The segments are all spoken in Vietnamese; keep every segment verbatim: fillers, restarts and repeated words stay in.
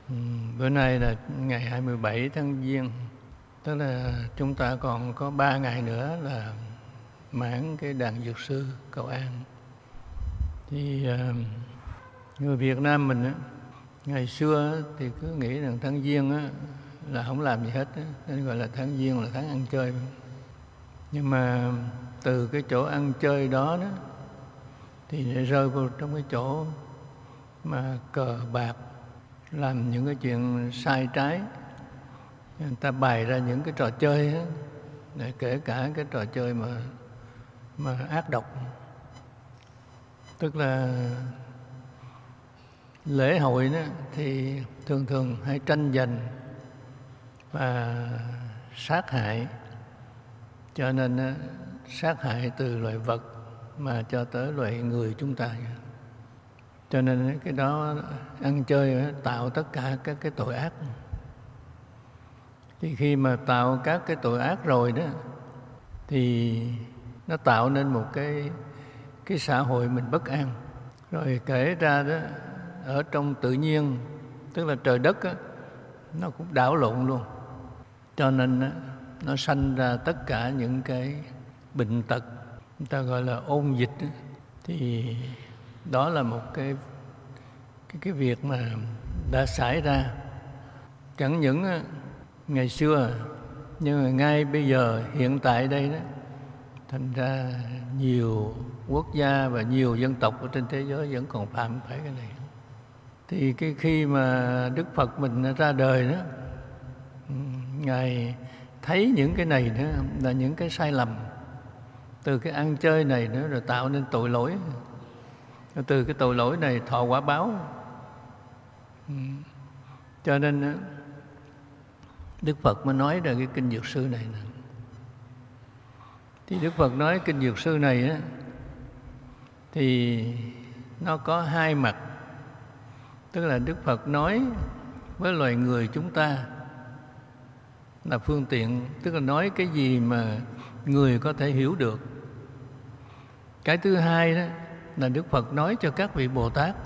Ừ, bữa nay là ngày hai mươi bảy tháng Giêng, tức là chúng ta còn có ba ngày nữa là mãn cái đàn dược sư cầu an. Thì uh, người Việt Nam mình á, ngày xưa thì cứ nghĩ rằng tháng Giêng á, là không làm gì hết á, nên gọi là tháng Giêng là tháng ăn chơi. Nhưng mà từ cái chỗ ăn chơi đó đó thì lại rơi vào trong cái chỗ mà cờ bạc, làm những cái chuyện sai trái. Người ta bày ra những cái trò chơi á, để kể cả cái trò chơi mà mà ác độc, tức là lễ hội đó thì thường thường hay tranh giành và sát hại, cho nên sát hại từ loài vật mà cho tới loài người chúng ta. Cho nên cái đó ăn chơi tạo tất cả các cái tội ác. Thì khi mà tạo các cái tội ác rồi đó thì nó tạo nên một cái cái xã hội mình bất an. Rồi kể ra đó, ở trong tự nhiên, tức là trời đất á, nó cũng đảo lộn luôn. Cho nên á, nó sanh ra tất cả những cái bệnh tật, người ta gọi là ôn dịch á. Thì đó là một cái cái cái việc mà đã xảy ra. Chẳng những á, ngày xưa, nhưng mà ngay bây giờ hiện tại đây đó, thành ra nhiều quốc gia và nhiều dân tộc ở trên thế giới vẫn còn phạm phải cái này. Thì cái khi mà Đức Phật mình ra đời đó, Ngài thấy những cái này nữa là những cái sai lầm. Từ cái ăn chơi này nữa rồi tạo nên tội lỗi. Từ cái tội lỗi này thọ quả báo. Cho nên Đức Phật mới nói ra cái kinh Dược Sư này nè. Thì Đức Phật nói kinh Dược Sư này á, thì nó có hai mặt. Tức là Đức Phật nói với loài người chúng ta là phương tiện, tức là nói cái gì mà người có thể hiểu được. Cái thứ hai đó là Đức Phật nói cho các vị Bồ Tát.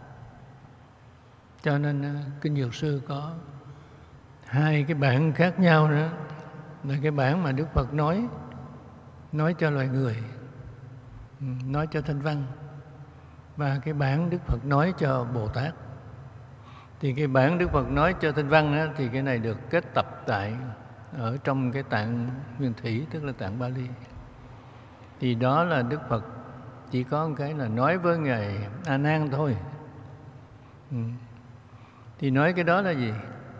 Cho nên kinh Dược Sư có hai cái bản khác nhau nữa. Là cái bản mà Đức Phật nói nói cho loài người, nói cho Thanh Văn, và cái bản Đức Phật nói cho Bồ Tát. Thì cái bản Đức Phật nói cho Thanh Văn á, thì cái này được kết tập tại ở trong cái tạng Nguyên Thủy, tức là tạng Bali. Thì đó là Đức Phật chỉ có một cái là nói với Ngài A Nan thôi. Ừ. Thì nói cái đó là gì?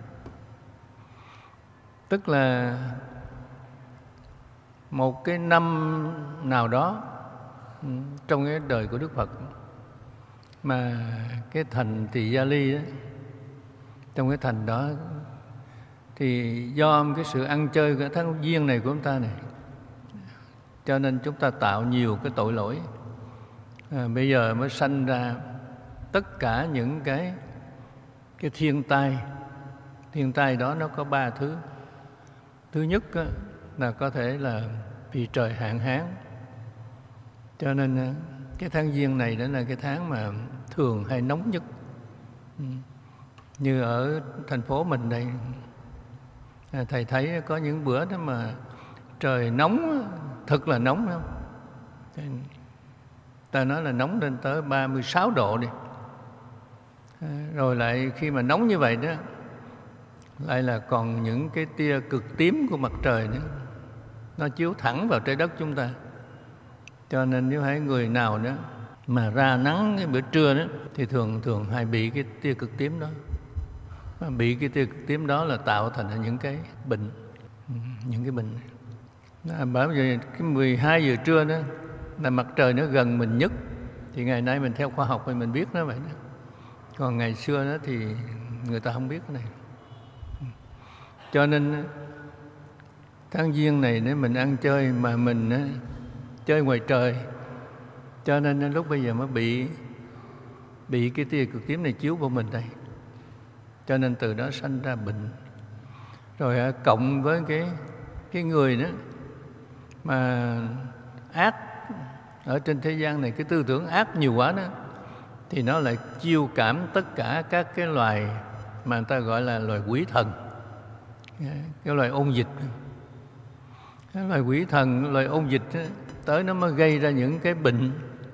Tức là một cái năm nào đó trong cái đời của Đức Phật mà cái thành Tỳ Gia Ly đó, trong cái thành đó thì do cái sự ăn chơi cái tháng Giêng này của chúng ta này, cho nên chúng ta tạo nhiều cái tội lỗi. À, bây giờ mới sanh ra tất cả những cái cái thiên tai. Thiên tai đó nó có ba thứ. Thứ nhất á, là có thể là vì trời hạn hán. Cho nên cái tháng Giêng này đó là cái tháng mà thường hay nóng nhất. Như ở thành phố mình đây, thầy thấy có những bữa đó mà trời nóng, thật là nóng không? Ta nói là nóng lên tới ba mươi sáu độ đi. Rồi lại khi mà nóng như vậy đó, lại là còn những cái tia cực tím của mặt trời nữa, nó chiếu thẳng vào trái đất chúng ta. Cho nên nếu thấy người nào đó mà ra nắng cái bữa trưa đó thì thường thường hay bị cái tia cực tím đó. Mà bị cái tia cực tím đó là tạo thành những cái bệnh, những cái bệnh. À, bởi vì cái mười hai giờ trưa đó là mặt trời nó gần mình nhất. Thì ngày nay mình theo khoa học thì mình biết nó vậy đó. Còn ngày xưa đó thì người ta không biết cái này. Cho nên tháng Giêng này nếu mình ăn chơi mà mình á, chơi ngoài trời, cho nên lúc bây giờ mới bị bị cái tia cực tím này chiếu vào mình đây. Cho nên từ đó sanh ra bệnh. Rồi cộng với cái cái người đó mà ác ở trên thế gian này, cái tư tưởng ác nhiều quá đó, thì nó lại chiêu cảm tất cả các cái loài mà người ta gọi là loài quỷ thần, cái loài ôn dịch. Cái loài quỷ thần, loài ôn dịch đó, tới nó mới gây ra những cái bệnh,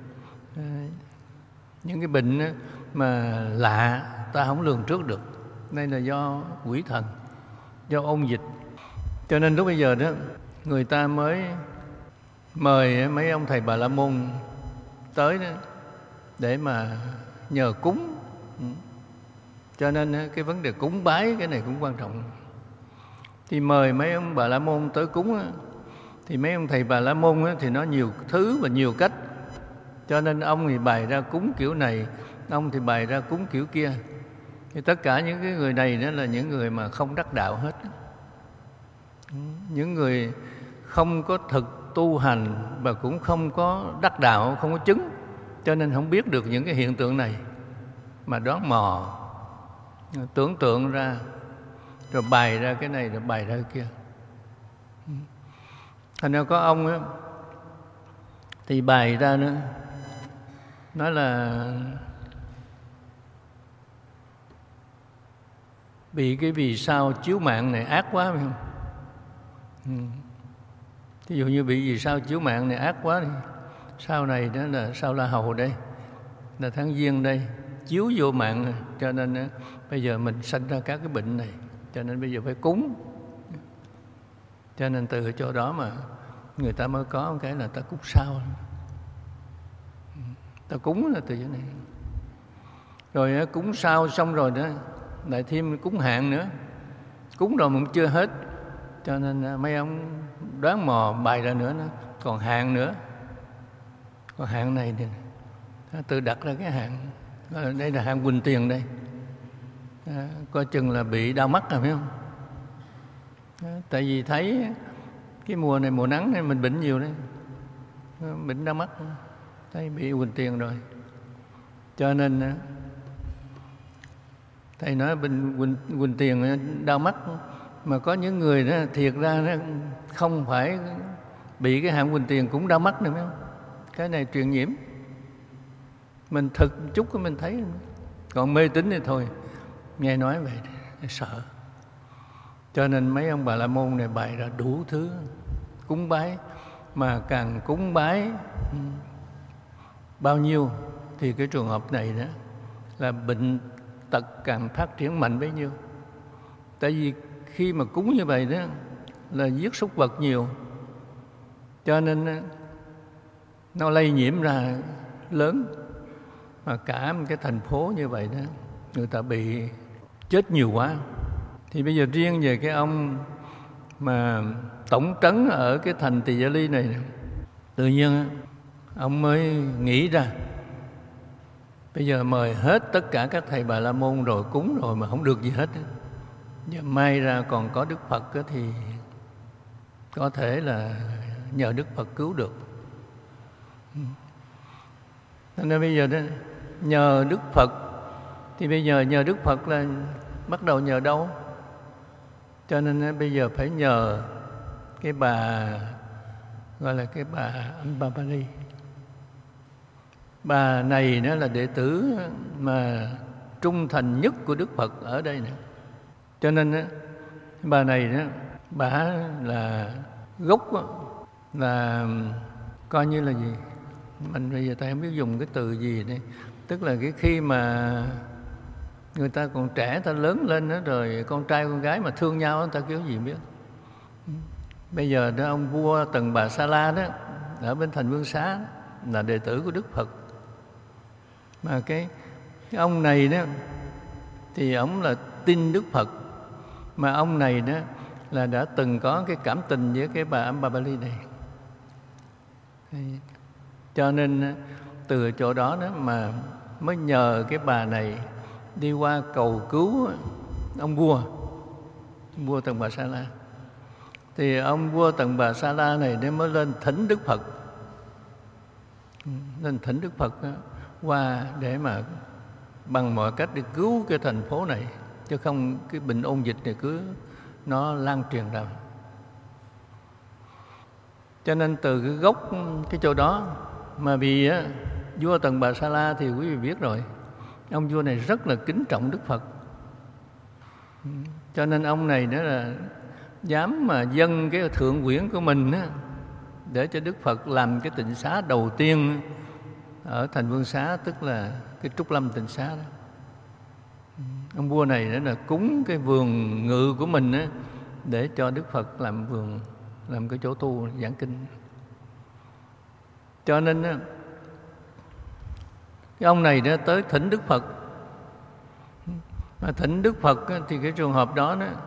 những cái bệnh mà lạ ta không lường trước được. Đây là do quỷ thần, do ôn dịch. Cho nên lúc bây giờ đó người ta mới mời mấy ông thầy Bà La Môn tới đó để mà nhờ cúng. Cho nên cái vấn đề cúng bái cái này cũng quan trọng. Thì mời mấy ông Bà La Môn tới cúng, thì mấy ông thầy Bà La Môn thì nó nhiều thứ và nhiều cách. Cho nên ông thì bày ra cúng kiểu này, ông thì bày ra cúng kiểu kia. Thì tất cả những cái người này đó là những người mà không đắc đạo hết. Những người không có thực tu hành và cũng không có đắc đạo, không có chứng, cho nên không biết được những cái hiện tượng này, mà đoán mò, tưởng tượng ra, rồi bày ra cái này, rồi bày ra cái kia. Thành ra có ông ấy, thì bày ra nữa, nói là bị cái vì sao chiếu mạng này ác quá phải không? Ừ. Ví dụ như bị vì sao chiếu mạng này ác quá thì sau này đó là sao La Hầu đây, là tháng Giêng đây, chiếu vô mạng, cho nên đó, bây giờ mình sanh ra các cái bệnh này, cho nên bây giờ phải cúng. Cho nên từ chỗ đó mà người ta mới có một cái là ta cúng sao. Ta cúng là từ chỗ này. Rồi cúng sao xong rồi đó lại thêm cúng hạn nữa. Cúng rồi mà cũng chưa hết, cho nên mấy ông đoán mò bày ra nữa, nó còn hạn nữa. Còn hạn này thì tự đặt ra cái hạn. Đây là hạn Quỳnh Tiền đây. À, coi chừng là bị đau mắt rồi phải không? À, tại vì thấy cái mùa này mùa nắng này mình bệnh nhiều đấy, bệnh đau mắt, thấy bị Quỳnh Tiền rồi. Cho nên thầy nói bệnh Quỳnh, Quỳnh Tiền đau mắt, mà có những người đó thiệt ra nó không phải bị cái hạn Quỳnh Tiền cũng đau mắt nữa phải không? Cái này truyền nhiễm, mình thực chút cái mình thấy. Còn mê tín thì thôi, nghe nói vậy sợ. Cho nên mấy ông Bà La Môn này bày ra đủ thứ cúng bái, mà càng cúng bái bao nhiêu thì cái trường hợp này đó là bệnh tật càng phát triển mạnh bấy nhiêu. Tại vì khi mà cúng như vậy đó là giết súc vật nhiều, cho nên nó lây nhiễm ra lớn, mà cả một cái thành phố như vậy đó người ta bị chết nhiều quá. Thì bây giờ riêng về cái ông mà tổng trấn ở cái thành Tỳ Gia Ly này, tự nhiên ông mới nghĩ ra bây giờ mời hết tất cả các thầy Bà La Môn rồi, cúng rồi mà không được gì hết. Giờ may ra còn có Đức Phật thì có thể là nhờ Đức Phật cứu được. Nên bây giờ đó, nhờ Đức Phật thì bây giờ nhờ Đức Phật là bắt đầu nhờ đâu? Cho nên bây giờ phải nhờ cái bà gọi là cái bà Ambabali. Bà này nó là đệ tử mà trung thành nhất của Đức Phật ở đây nữa. Cho nên bà này đó, bà là gốc là coi như là gì? Mình bây giờ ta không biết dùng cái từ gì đây. Tức là cái khi mà người ta còn trẻ, ta lớn lên đó, rồi con trai con gái mà thương nhau, người ta kêu gì biết. Bây giờ đó ông vua Tần Bà Sa La đó ở bên thành Vương Xá là đệ tử của Đức Phật. Mà cái, cái ông này đó thì ông là tin Đức Phật, mà ông này đó là đã từng có cái cảm tình với cái bà Ambabali này. Cho nên từ chỗ đó đó mà mới nhờ cái bà này đi qua cầu cứu ông vua, vua Tần Bà Sa La. Thì ông vua Tần Bà Sa La này để mới lên thỉnh Đức Phật, lên thỉnh Đức Phật qua để mà bằng mọi cách để cứu cái thành phố này, chứ không cái bệnh ôn dịch này cứ nó lan truyền ra. Cho nên từ cái gốc cái chỗ đó mà vì á, vua Tần Bà Sa La thì quý vị biết rồi, ông vua này rất là kính trọng Đức Phật. Cho nên ông này đó là dám mà dâng cái thượng quyển của mình á, để cho Đức Phật làm cái tịnh xá đầu tiên ở Thành Vương Xá, tức là cái Trúc Lâm tịnh xá đó. Ông vua này đó là cúng cái vườn ngự của mình á, để cho Đức Phật làm vườn, làm cái chỗ tu giảng kinh. Cho nên á, cái ông này đó tới thỉnh Đức Phật. Mà thỉnh Đức Phật á, thì cái trường hợp đó đó,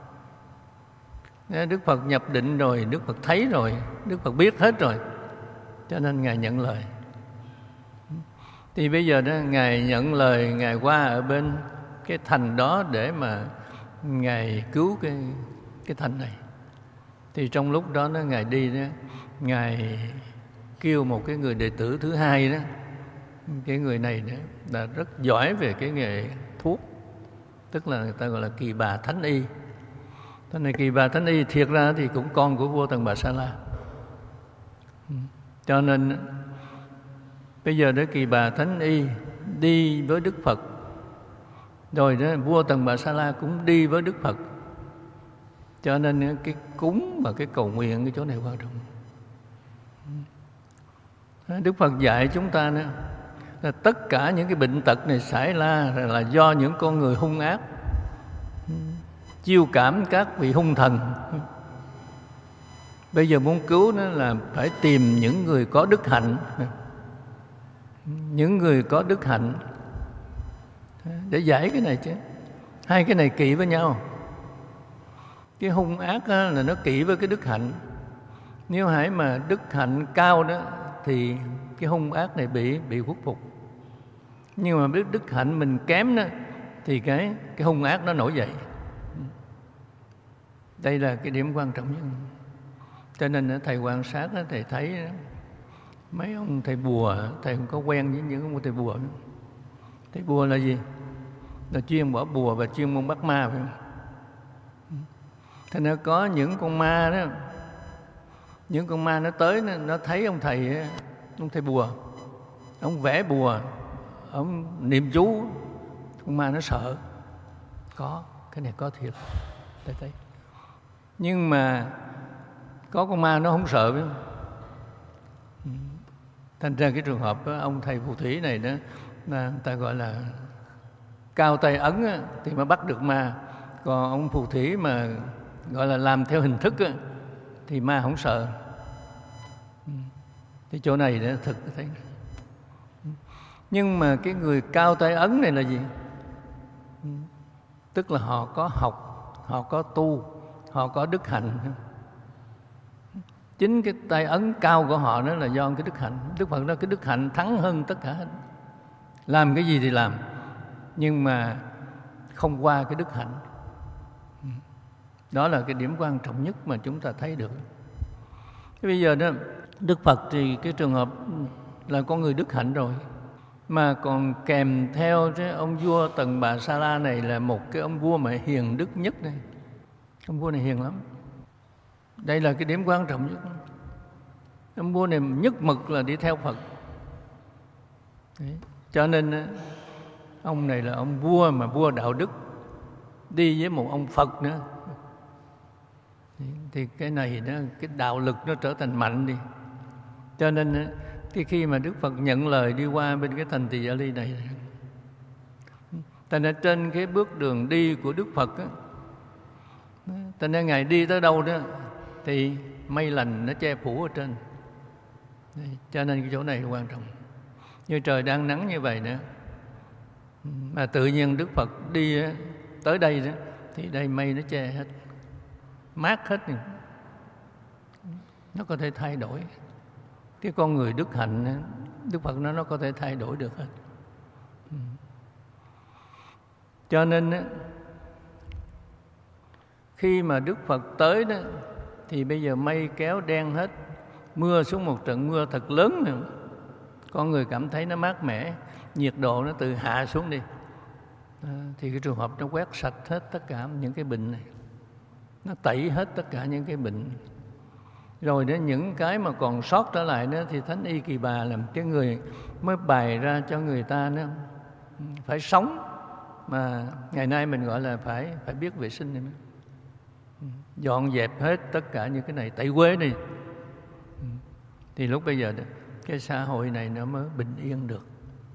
Đức Phật nhập định rồi, Đức Phật thấy rồi, Đức Phật biết hết rồi, cho nên Ngài nhận lời. Thì bây giờ đó Ngài nhận lời, Ngài qua ở bên cái thành đó để mà Ngài cứu cái cái thành này. Thì trong lúc đó, đó Ngài đi đó, Ngài kêu một cái người đệ tử thứ hai đó. Cái người này đó là rất giỏi về cái nghề thuốc, tức là người ta gọi là Kỳ Bà Thánh Y. Thế này Kỳ Bà Thánh Y thiệt ra thì cũng con của vua Tần Bà Sa La. Cho nên bây giờ đó Kỳ Bà Thánh Y đi với Đức Phật, rồi đó vua Tần Bà Sa La cũng đi với Đức Phật. Cho nên cái cúng và cái cầu nguyện cái chỗ này quan trọng. Đức Phật dạy chúng ta nữa là tất cả những cái bệnh tật này xảy ra là do những con người hung ác chiêu cảm các vị hung thần. Bây giờ muốn cứu nó là phải tìm những người có đức hạnh, những người có đức hạnh để giải cái này chứ. Hai cái này kỵ với nhau. Cái hung ác là nó kỵ với cái đức hạnh. Nếu hãy mà đức hạnh cao đó thì cái hung ác này bị bị khuất phục. Nhưng mà biết đức hạnh mình kém đó thì cái cái hung ác nó nổi dậy. Đây là cái điểm quan trọng nhất. Cho nên thầy quan sát thầy thấy mấy ông thầy bùa, thầy không có quen với những ông thầy bùa. Thầy bùa là gì? Là chuyên bỏ bùa và chuyên môn bắt ma, phải không? Thế nên có những con ma đó, những con ma nó tới, nó, nó thấy ông thầy, ông thầy bùa, ông vẽ bùa, ông niệm chú, con ma nó sợ. Có, cái này có thiệt. Thầy thấy. Nhưng mà có con ma nó không sợ, phải không? Thành ra cái trường hợp đó, ông thầy phù thủy này đó là người ta gọi là cao tay ấn á, thì mới bắt được ma. Còn ông phù thủy mà gọi là làm theo hình thức á, thì ma không sợ. Cái chỗ này đó thực thấy. Nhưng mà cái người cao tay ấn này là gì? Tức là họ có học, họ có tu, họ có đức hạnh. Chính cái tay ấn cao của họ đó là do cái đức hạnh. Đức Phật nói cái đức hạnh thắng hơn tất cả hết. Làm cái gì thì làm, nhưng mà không qua cái đức hạnh. Đó là cái điểm quan trọng nhất mà chúng ta thấy được. Thế bây giờ đó, Đức Phật thì cái trường hợp là con người đức hạnh rồi, mà còn kèm theo cái ông vua Tần Bà Sa La này là một cái ông vua mà hiền đức nhất đây. Ông vua này hiền lắm. Đây là cái điểm quan trọng nhất. Ông vua này nhất mực là đi theo Phật. Đấy. Cho nên ông này là ông vua mà vua đạo đức, đi với một ông Phật nữa. Thì cái này đó, cái đạo lực nó trở thành mạnh đi. Cho nên cái khi mà Đức Phật nhận lời đi qua bên cái thành Tỳ Gia Ly này, thành ra trên cái bước đường đi của Đức Phật á, thành ra Ngài đi tới đâu đó thì mây lành nó che phủ ở trên. Cho nên cái chỗ này quan trọng. Như trời đang nắng như vậy nữa, mà tự nhiên Đức Phật đi tới đây đó, thì đây mây nó che hết, mát hết. Nó có thể thay đổi. Cái con người đức hạnh, Đức Phật nói nó có thể thay đổi được hết. Cho nên khi mà Đức Phật tới đó, thì bây giờ mây kéo đen hết, mưa xuống một trận mưa thật lớn nữa. Con người cảm thấy nó mát mẻ, nhiệt độ nó từ hạ xuống đi. À, thì cái trường hợp nó quét sạch hết tất cả những cái bệnh này, nó tẩy hết tất cả những cái bệnh. Rồi đến những cái mà còn sót trở lại đó, thì Thánh Y Kỳ Bà làm cái người mới bày ra cho người ta đó, phải sống mà ngày nay mình gọi là phải phải biết vệ sinh này. Dọn dẹp hết tất cả những cái này, tẩy uế đi, thì lúc bây giờ cái xã hội này nó mới bình yên được.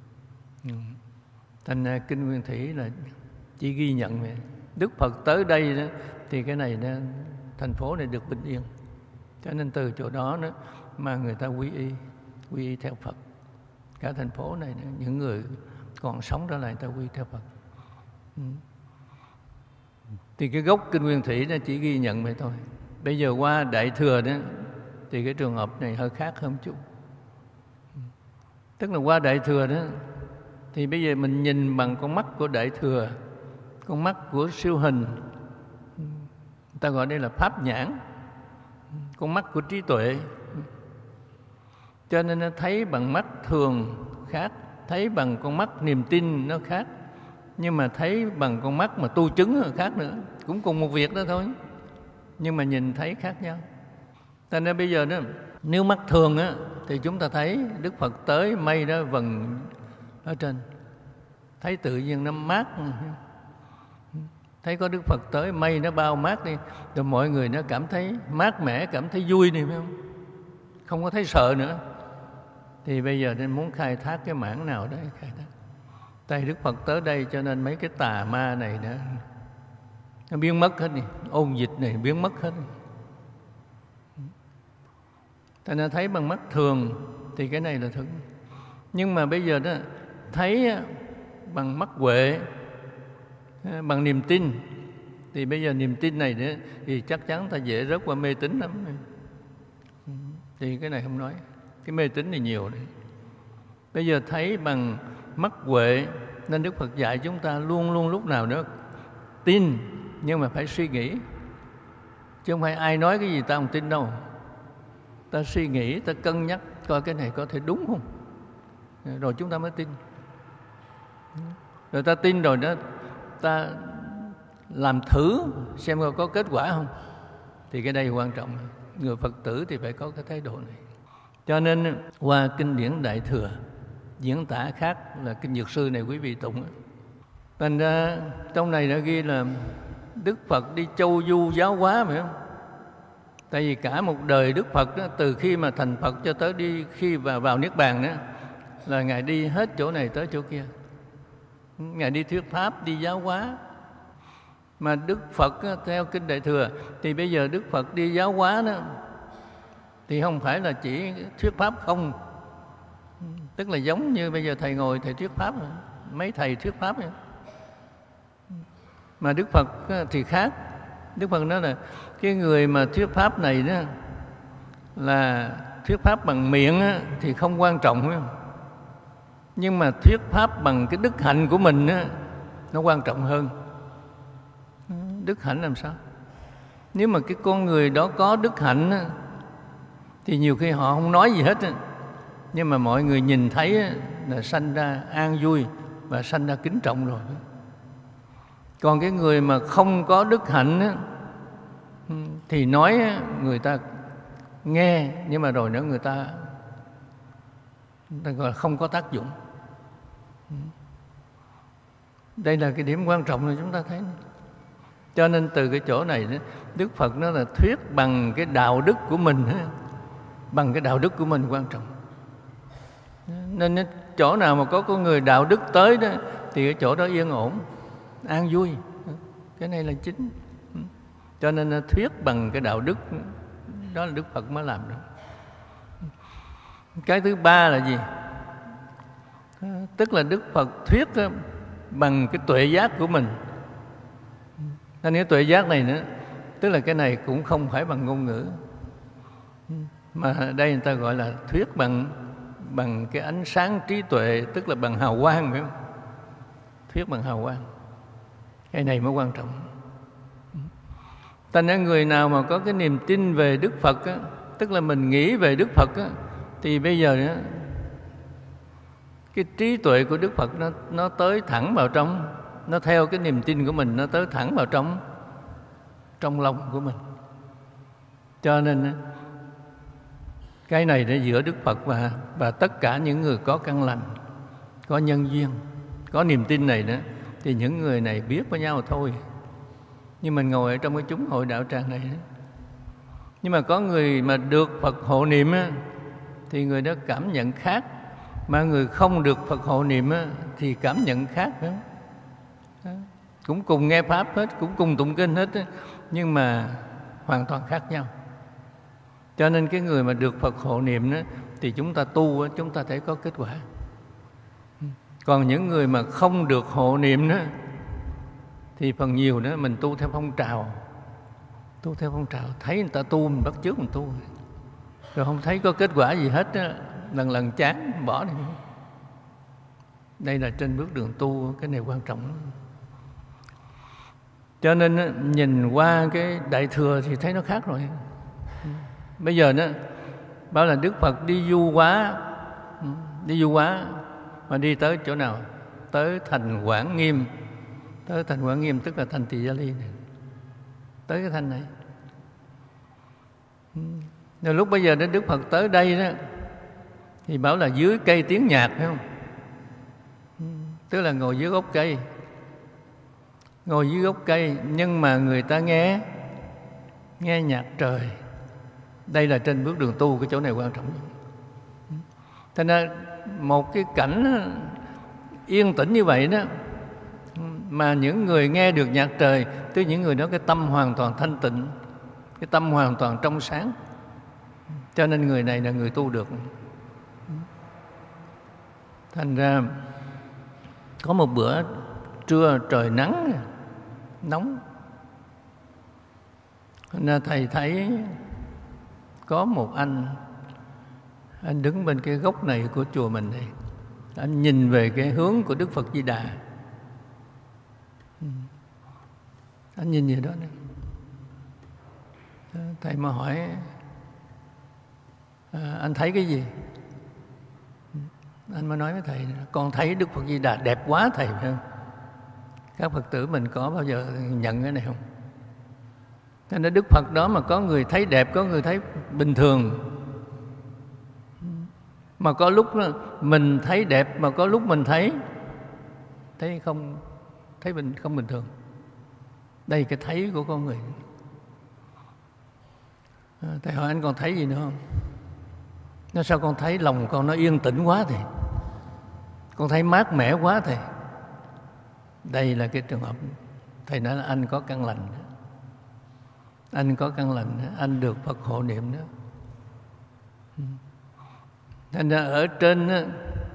Thành ra Kinh Nguyên Thủy là chỉ ghi nhận vậy. Đức Phật tới đây đó, thì cái này nó, thành phố này được bình yên. Cho nên từ chỗ đó đó mà người ta quy y, quy y theo Phật. Cả thành phố này, những người còn sống trở lại, người ta quy y theo Phật. Ừ. Thì cái gốc Kinh Nguyên Thủy nó chỉ ghi nhận vậy thôi. Bây giờ qua Đại Thừa đó thì cái trường hợp này hơi khác hơn chút. Tức là qua Đại Thừa đó thì bây giờ mình nhìn bằng con mắt của Đại Thừa, con mắt của siêu hình, người ta gọi đây là pháp nhãn, con mắt của trí tuệ. Cho nên nó thấy bằng mắt thường khác, thấy bằng con mắt niềm tin nó khác, nhưng mà thấy bằng con mắt mà tu chứng là khác nữa. Cũng cùng một việc đó thôi, nhưng mà nhìn thấy khác nhau. Cho nên bây giờ đó, nếu mắt thường á, thì chúng ta thấy Đức Phật tới mây đó vần ở trên, thấy tự nhiên nó mát. Thấy có Đức Phật tới mây nó bao mát đi, rồi mọi người nó cảm thấy mát mẻ, cảm thấy vui đi, phải không? Không có thấy sợ nữa. Thì bây giờ nên muốn khai thác cái mảng nào đấy khai thác. Tại Đức Phật tới đây cho nên mấy cái tà ma này đó, nó biến mất hết đi, ôn dịch này biến mất hết đi. Ta nên thấy bằng mắt thường thì cái này là thực. Nhưng mà bây giờ đó thấy bằng mắt huệ, bằng niềm tin, thì bây giờ niềm tin này nữa thì chắc chắn ta dễ rớt qua mê tín lắm. Thì cái này không nói, cái mê tín thì nhiều đấy. Bây giờ thấy bằng mắt huệ, nên Đức Phật dạy chúng ta luôn luôn lúc nào nữa tin, nhưng mà phải suy nghĩ, chứ không phải ai nói cái gì ta không tin đâu. Ta suy nghĩ, ta cân nhắc coi cái này có thể đúng không, rồi chúng ta mới tin. Rồi ta tin rồi đó, ta làm thử xem coi có kết quả không. Thì cái đây quan trọng. Người Phật tử thì phải có cái thái độ này. Cho nên qua kinh điển Đại Thừa diễn tả khác là kinh Dược Sư này quý vị tụng. Thành ra trong này đã ghi là Đức Phật đi châu du giáo hóa, phải không? Tại vì cả một đời Đức Phật đó, từ khi mà thành Phật cho tới đi khi vào, vào Niết Bàn đó, là Ngài đi hết chỗ này tới chỗ kia. Ngài đi thuyết pháp, đi giáo hóa. Mà Đức Phật đó, theo kinh Đại Thừa thì bây giờ Đức Phật đi giáo hóa đó thì không phải là chỉ thuyết pháp không. Tức là giống như bây giờ thầy ngồi thầy thuyết pháp, mấy thầy thuyết pháp vậy. Mà Đức Phật thì khác. Đức Phật nói là cái người mà thuyết pháp này đó là thuyết pháp bằng miệng á, thì không quan trọng, phải không? Nhưng mà thuyết pháp bằng cái đức hạnh của mình á, nó quan trọng hơn. Đức hạnh làm sao? Nếu mà cái con người đó có đức hạnh á, thì nhiều khi họ không nói gì hết á, nhưng mà mọi người nhìn thấy á, là sanh ra an vui và sanh ra kính trọng rồi. Còn cái người mà không có đức hạnh á, thì nói người ta nghe, nhưng mà rồi nữa người ta, người ta gọi là không có tác dụng. Đây là cái điểm quan trọng mà chúng ta thấy. Cho nên từ cái chỗ này đó, Đức Phật nói là thuyết bằng cái đạo đức của mình, bằng cái đạo đức của mình quan trọng. Nên chỗ nào mà có con người đạo đức tới đó thì cái chỗ đó yên ổn, an vui. Cái này là chính. Cho nên thuyết bằng cái đạo đức, đó là Đức Phật mới làm được. Cái thứ ba là gì? Tức là Đức Phật thuyết bằng cái tuệ giác của mình. Nên cái tuệ giác này nữa, tức là cái này cũng không phải bằng ngôn ngữ, mà đây người ta gọi là thuyết bằng bằng cái ánh sáng trí tuệ, tức là bằng hào quang, phải không? Thuyết bằng hào quang. Cái này mới quan trọng. Thành ra người nào mà có cái niềm tin về Đức Phật á, tức là mình nghĩ về Đức Phật á, thì bây giờ á, cái trí tuệ của Đức Phật nó, nó tới thẳng vào trong, nó theo cái niềm tin của mình, nó tới thẳng vào trong trong lòng của mình. Cho nên cái này để giữa Đức Phật và, và tất cả những người có căn lành, có nhân duyên, có niềm tin này nữa, thì những người này biết với nhau thôi. Nhưng mình ngồi ở trong cái chúng hội đạo tràng này, nhưng mà có người mà được Phật hộ niệm á, thì người đó cảm nhận khác. Mà người không được Phật hộ niệm á, thì cảm nhận khác nữa. Cũng cùng nghe Pháp hết, cũng cùng tụng kinh hết á, nhưng mà hoàn toàn khác nhau. Cho nên cái người mà được Phật hộ niệm đó, thì chúng ta tu á, chúng ta thấy có kết quả. Còn những người mà không được hộ niệm đó, thì phần nhiều đó mình tu theo phong trào. Tu theo phong trào, thấy người ta tu mình bắt chước mình tu, rồi không thấy có kết quả gì hết đó, lần lần chán bỏ đi. Đây là trên bước đường tu, cái này quan trọng. Cho nên nhìn qua cái Đại Thừa thì thấy nó khác rồi. Bây giờ đó bảo là Đức Phật đi du hóa, đi du hóa mà đi tới chỗ nào? Tới thành Quảng Nghiêm. Tới thành Quảng Nghiêm tức là thành Tỳ Gia Ly này. Tới cái thành này. Rồi lúc bây giờ đến Đức Phật tới đây đó, thì bảo là dưới cây tiếng nhạc, phải không? Tức là ngồi dưới gốc cây. Ngồi dưới gốc cây, nhưng mà người ta nghe nghe nhạc trời. Đây là trên bước đường tu, cái chỗ này quan trọng. Thế nên một cái cảnh yên tĩnh như vậy đó, mà những người nghe được nhạc trời, tức những người đó cái tâm hoàn toàn thanh tịnh, cái tâm hoàn toàn trong sáng. Cho nên người này là người tu được. Thành ra có một bữa trưa trời nắng nóng, nên thầy thấy có một anh anh đứng bên cái gốc này của chùa mình đây, anh nhìn về cái hướng của Đức Phật Di Đà. Anh nhìn gì đó này. Thầy mà hỏi à, anh thấy cái gì? Anh mới nói với thầy, con thấy Đức Phật Di Đà đẹp quá thầy, phải không? Các Phật tử mình có bao giờ nhận cái này không? Cho nên Đức Phật đó mà có người thấy đẹp, có người thấy bình thường. Mà có lúc mình thấy đẹp, mà có lúc mình thấy thấy không thấy bình không bình thường. Đây cái thấy của con người. À, thầy hỏi anh còn thấy gì nữa không? Nó sao con thấy lòng con nó yên tĩnh quá thầy, con thấy mát mẻ quá thầy. Đây là cái trường hợp thầy nói là anh có căn lành, anh có căn lành, anh được Phật hộ niệm đó. Thành ra ở trên đó,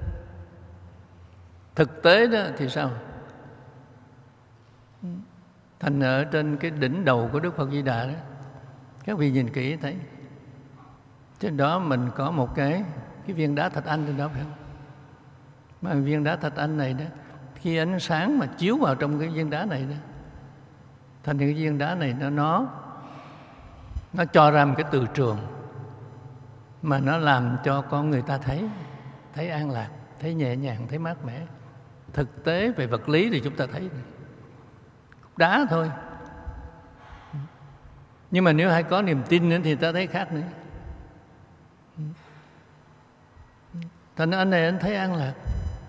thực tế đó thì sao? Thành ở trên cái đỉnh đầu của Đức Phật Di Đà đó, các vị nhìn kỹ thấy trên đó mình có một cái cái viên đá thạch anh trên đó, phải không? Mà viên đá thạch anh này đó, khi ánh sáng mà chiếu vào trong cái viên đá này đó, thành cái viên đá này nó nó nó cho ra một cái từ trường mà nó làm cho con người ta thấy thấy an lạc, thấy nhẹ nhàng, thấy mát mẻ. Thực tế về vật lý thì chúng ta thấy đá thôi, nhưng mà nếu hay có niềm tin nữa thì ta thấy khác nữa. Thành anh này anh thấy an lạc.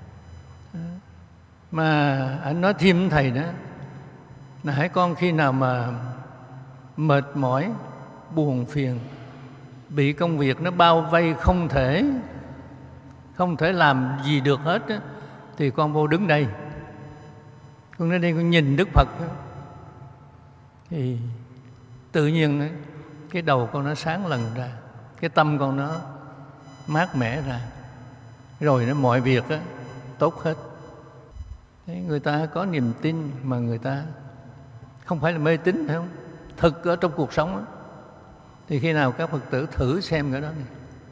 Mà anh nói thêm với thầy đó là hãy con khi nào mà mệt mỏi, buồn phiền, bị công việc nó bao vây không thể không thể làm gì được hết á, thì con vô đứng đây, con đến đây con nhìn Đức Phật đó, thì tự nhiên đó, cái đầu con nó sáng lần ra, cái tâm con nó mát mẻ ra, rồi nó mọi việc đó, tốt hết. Thế người ta có niềm tin mà người ta không phải là mê tín, phải không? Thực ở trong cuộc sống đó. Thì khi nào các Phật tử thử xem cái đó này.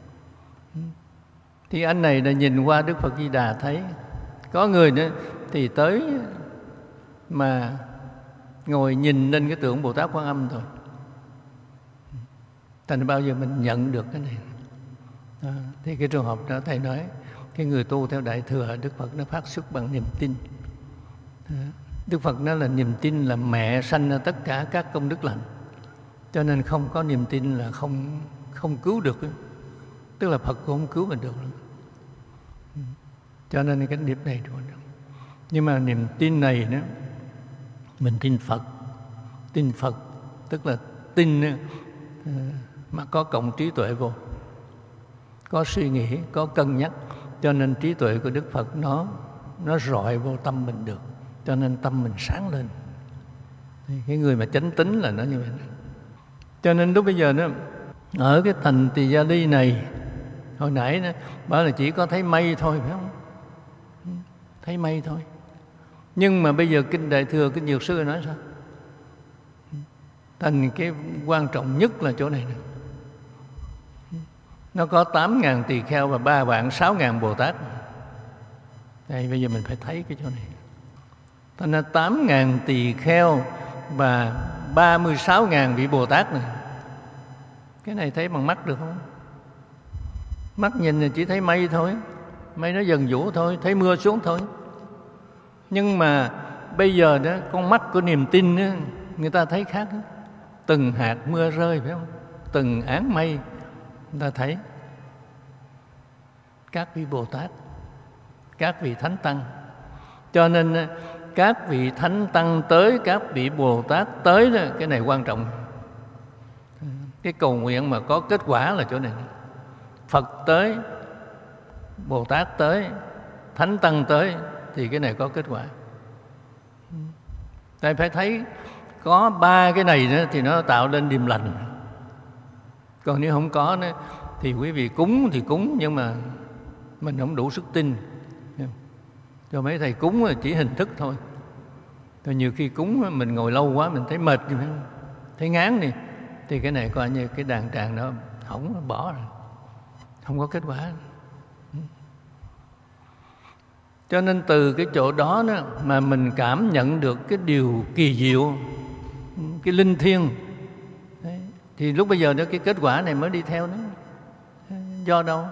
Thì anh này là nhìn qua Đức Phật Di Đà thấy. Có người nữa thì tới mà ngồi nhìn lên cái tượng Bồ Tát Quan Âm thôi. Thành bao giờ mình nhận được cái này. À, thì cái trường hợp đó thầy nói, cái người tu theo Đại Thừa, Đức Phật nó phát xuất bằng niềm tin. À, Đức Phật nói là niềm tin là mẹ sanh ra tất cả các công đức lành. Cho nên không có niềm tin là không không cứu được. Tức là Phật cũng không cứu mình được. Cho nên cái điểm này rồi. Nhưng mà niềm tin này đó, mình tin Phật. Tin Phật tức là tin mà có cộng trí tuệ vô, có suy nghĩ, có cân nhắc, cho nên trí tuệ của Đức Phật nó nó rọi vô tâm mình được, cho nên tâm mình sáng lên. Cái người mà chánh tín là nó như vậy. Cho nên lúc bây giờ đó, ở cái thành Tỳ Gia Ly này, hồi nãy đó, bảo là chỉ có thấy mây thôi, phải không? Thấy mây thôi. Nhưng mà bây giờ Kinh Đại Thừa, Kinh Dược Sư nói sao? Thành cái quan trọng nhất là chỗ này nè. Nó có tám ngàn tỳ kheo và ba vạn sáu ngàn Bồ Tát. Đây, bây giờ mình phải thấy cái chỗ này. Thành ra tám ngàn tỳ kheo và ba mươi sáu ngàn vị Bồ Tát này. Cái này thấy bằng mắt được không? Mắt nhìn thì chỉ thấy mây thôi, mây nó dần vũ thôi, thấy mưa xuống thôi. Nhưng mà bây giờ đó, con mắt của niềm tin đó, người ta thấy khác đó. Từng hạt mưa rơi, phải không? Từng áng mây, người ta thấy các vị Bồ Tát, các vị Thánh Tăng. Cho nên các vị Thánh Tăng tới, các vị Bồ Tát tới đó, cái này quan trọng. Cái cầu nguyện mà có kết quả là chỗ này. Phật tới, Bồ Tát tới, Thánh Tăng tới thì cái này có kết quả. Tại phải thấy có ba cái này nữa thì nó tạo nên điềm lành. Còn nếu không có nữa, thì quý vị cúng thì cúng, nhưng mà mình không đủ sức tin. Cho mấy thầy cúng chỉ hình thức thôi. Rồi nhiều khi cúng mình ngồi lâu quá mình thấy mệt, thấy ngán đi, thì cái này coi như cái đàn tràng đó hỏng, bỏ rồi, không có kết quả. Cho nên từ cái chỗ đó, đó mà mình cảm nhận được cái điều kỳ diệu, cái linh thiêng. Đấy. Thì lúc bây giờ đó cái kết quả này mới đi theo nó. Do đâu?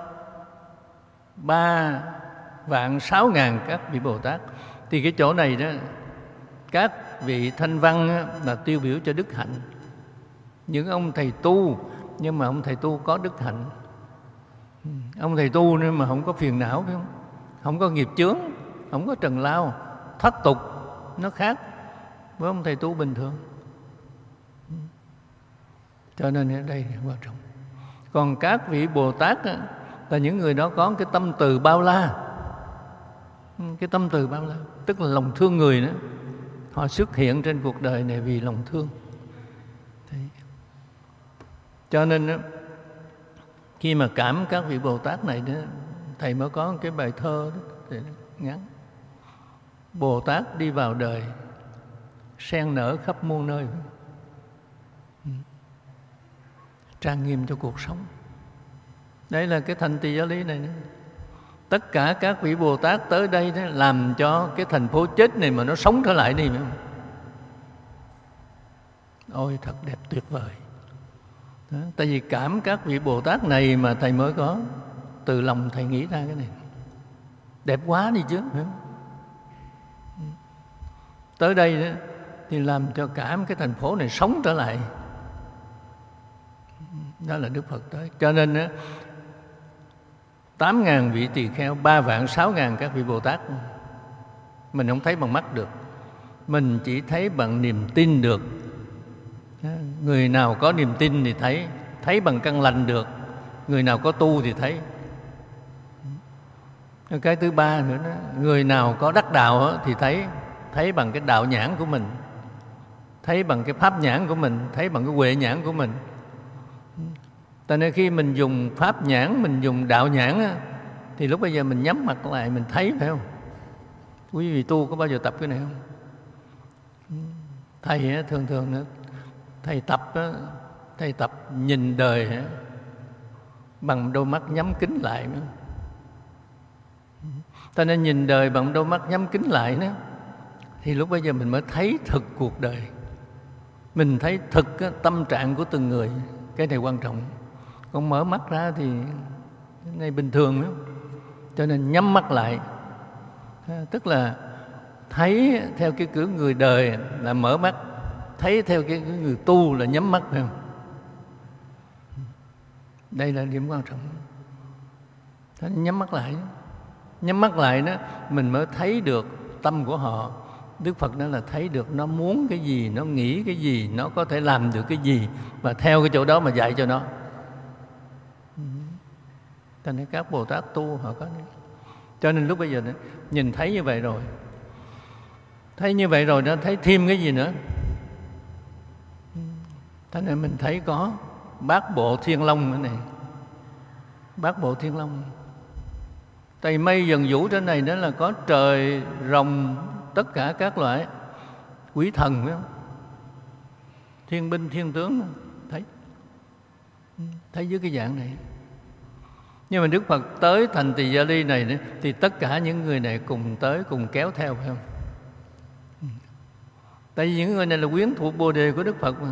Ba vạn sáu ngàn các vị Bồ Tát. Thì cái chỗ này đó, các vị thanh văn là tiêu biểu cho đức hạnh. Những ông thầy tu, nhưng mà ông thầy tu có đức hạnh. Ông thầy tu nên mà không có phiền não, phải không? Không có nghiệp chướng, không có trần lao, thoát tục, nó khác với ông thầy tu bình thường. Cho nên ở đây là quan trọng. Còn các vị Bồ Tát á, là những người đó có cái tâm từ bao la. Cái tâm từ bao la, tức là lòng thương người nữa. Họ xuất hiện trên cuộc đời này vì lòng thương. Thế. Cho nên á, khi mà cảm các vị Bồ Tát này đó, thầy mới có cái bài thơ đó, để ngắn. Bồ Tát đi vào đời, sen nở khắp muôn nơi, trang nghiêm cho cuộc sống. Đây là cái thành Tỳ Gia Ly này nữa. Tất cả các vị Bồ Tát tới đây đó, làm cho cái thành phố chết này mà nó sống trở lại đi. Ôi thật đẹp tuyệt vời. Đó, tại vì cảm các vị Bồ Tát này mà thầy mới có, từ lòng thầy nghĩ ra cái này. Đẹp quá đi chứ, phải không? Tới đây đó, thì làm cho cả cái thành phố này sống trở lại. Đó là Đức Phật tới. Cho nên đó, tám ngàn vị tỳ kheo, ba vạn sáu ngàn các vị Bồ Tát, mình không thấy bằng mắt được, mình chỉ thấy bằng niềm tin được. Người nào có niềm tin thì thấy, thấy bằng căn lành được. Người nào có tu thì thấy. Cái thứ ba nữa đó, người nào có đắc đạo thì thấy, thấy bằng cái đạo nhãn của mình, thấy bằng cái pháp nhãn của mình, thấy bằng cái huệ nhãn của mình. Tại nên khi mình dùng pháp nhãn, mình dùng đạo nhãn á, thì lúc bây giờ mình nhắm mặt lại mình thấy, phải không? Quý vị tu có bao giờ tập cái này không? Thầy á, thường thường nữa, thầy tập á, thầy tập nhìn đời á, bằng đôi mắt nhắm kính lại nữa. Ta nên nhìn đời bằng đôi mắt nhắm kính lại nữa, thì lúc bây giờ mình mới thấy thực cuộc đời. Mình thấy thực á, tâm trạng của từng người. Cái này quan trọng. Còn mở mắt ra thì cái này bình thường nữa. Cho nên nhắm mắt lại, tức là thấy theo cái kiểu người đời là mở mắt, thấy theo cái người tu là nhắm mắt, phải không? Đây là điểm quan trọng. Nhắm mắt lại, nhắm mắt lại đó, mình mới thấy được tâm của họ. Đức Phật đó là thấy được nó muốn cái gì, nó nghĩ cái gì, nó có thể làm được cái gì, và theo cái chỗ đó mà dạy cho nó. Cho nên các Bồ Tát tu họ có. Cho nên lúc bây giờ nhìn thấy như vậy rồi, thấy như vậy rồi nó thấy thêm cái gì nữa. Thế nên mình thấy có Bát Bộ Thiên Long nữa này. Bát Bộ Thiên Long, tại mây dần vũ trên này đó là có trời, rồng, tất cả các loại quỷ thần, phải không? Thiên binh, thiên tướng, thấy thấy dưới cái dạng này. Nhưng mà Đức Phật tới thành Tỳ Gia Ly này thì tất cả những người này cùng tới, cùng kéo theo, phải không? Tại vì những người này là quyến thuộc Bồ Đề của Đức Phật mà.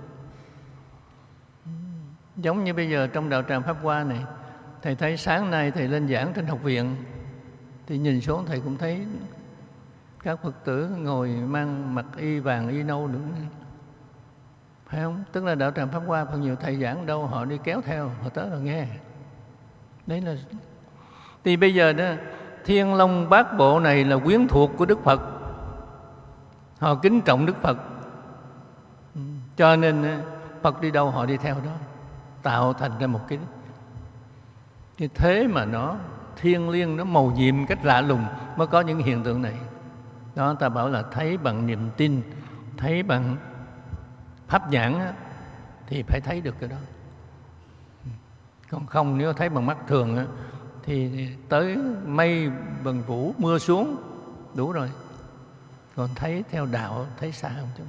Giống như bây giờ trong đạo tràng Pháp Hoa này, thầy thấy sáng nay thầy lên giảng trên học viện, thì nhìn xuống thầy cũng thấy các Phật tử ngồi mang mặc y vàng y nâu nữa, phải không? Tức là đạo tràng Pháp Hoa phần nhiều thầy giảng đâu họ đi kéo theo, họ tới rồi nghe. Đấy là thì bây giờ đó, Thiên Long Bát Bộ này là quyến thuộc của Đức Phật, họ kính trọng Đức Phật, cho nên Phật đi đâu họ đi theo đó, tạo thành ra một cái cái thế mà nó thiêng liêng, nó màu nhiệm cách lạ lùng, mới có những hiện tượng này. Đó ta bảo là thấy bằng niềm tin, thấy bằng pháp nhãn á, thì phải thấy được cái đó. Còn không nếu thấy bằng mắt thường á, thì tới mây vần vũ mưa xuống đủ rồi. Còn thấy theo đạo thấy xa không chứ.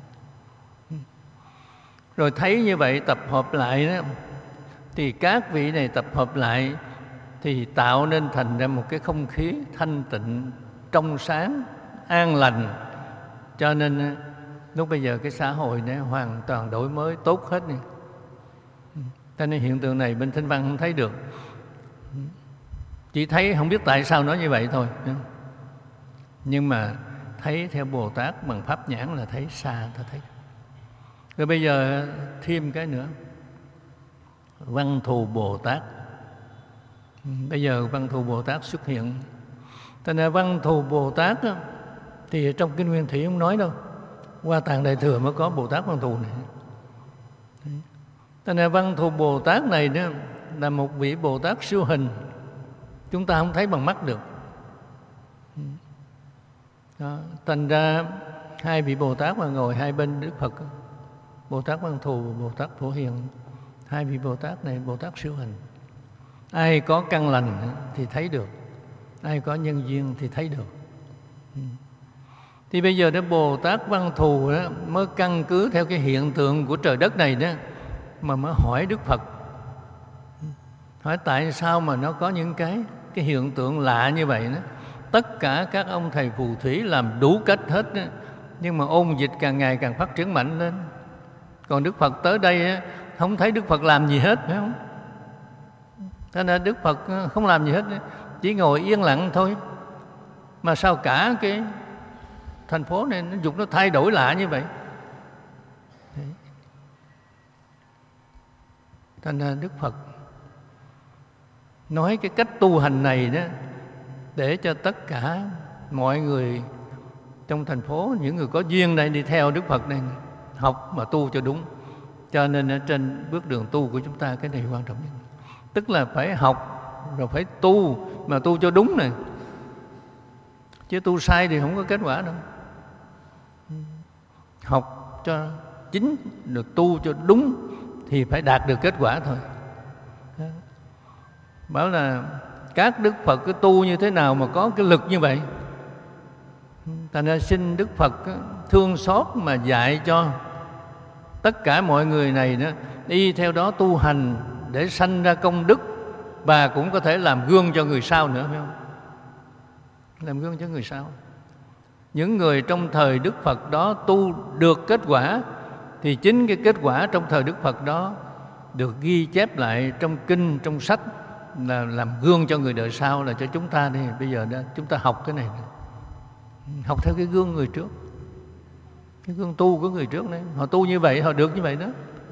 Rồi thấy như vậy tập hợp lại đó, thì các vị này tập hợp lại thì tạo nên thành ra một cái không khí thanh tịnh, trong sáng, an lành. Cho nên lúc bây giờ cái xã hội này hoàn toàn đổi mới tốt hết. Cho nên hiện tượng này bên Thinh Văn không thấy được, chỉ thấy không biết tại sao nói như vậy thôi. Nhưng mà thấy theo Bồ Tát bằng pháp nhãn là thấy xa, ta thấy. Rồi bây giờ thêm cái nữa, Văn Thù Bồ Tát. Bây giờ Văn Thù Bồ Tát xuất hiện. Thế nên Văn Thù Bồ Tát đó, thì trong Kinh Nguyên Thủy không nói đâu, Hoa Tạng Đại Thừa mới có Bồ Tát Văn Thù này. Thế nên Văn Thù Bồ Tát này đó là một vị Bồ Tát siêu hình, chúng ta không thấy bằng mắt được. Đó, thành ra hai vị Bồ Tát mà ngồi hai bên Đức Phật, Bồ Tát Văn Thù và Bồ Tát Phổ Hiền, hai vị Bồ Tát này Bồ Tát siêu hình. Ai có căn lành thì thấy được, ai có nhân duyên thì thấy được. Thì bây giờ đó Bồ Tát Văn Thù đó mới căn cứ theo cái hiện tượng của trời đất này đó mà mới hỏi Đức Phật, hỏi tại sao mà nó có những cái cái hiện tượng lạ như vậy đó. Tất cả các ông thầy phù thủy làm đủ cách hết đó, nhưng mà ôn dịch càng ngày càng phát triển mạnh lên. Còn Đức Phật tới đây á, không thấy Đức Phật làm gì hết, phải không? Thế nên Đức Phật không làm gì hết, chỉ ngồi yên lặng thôi. Mà sao cả cái thành phố này nó dục nó thay đổi lạ như vậy? Thế nên Đức Phật nói cái cách tu hành này đó để cho tất cả mọi người trong thành phố, những người có duyên này đi theo Đức Phật này, học mà tu cho đúng. Cho nên ở trên bước đường tu của chúng ta cái này quan trọng nhất. Tức là phải học rồi phải tu, mà tu cho đúng này. Chứ tu sai thì không có kết quả đâu. Học cho chính, được tu cho đúng thì phải đạt được kết quả thôi. Bảo là các Đức Phật cứ tu như thế nào mà có cái lực như vậy. Thành ra xin Đức Phật thương xót mà dạy cho tất cả mọi người này đó đi theo đó tu hành để sanh ra công đức, và cũng có thể làm gương cho người sau nữa, phải không? Làm gương cho người sau. Những người trong thời Đức Phật đó tu được kết quả, thì chính cái kết quả trong thời Đức Phật đó được ghi chép lại trong kinh, trong sách, là làm gương cho người đời sau, là cho chúng ta đi. Bây giờ đó chúng ta học cái này, học theo cái gương người trước, cái gương tu của người trước đấy. Họ tu như vậy, họ được như vậy đó.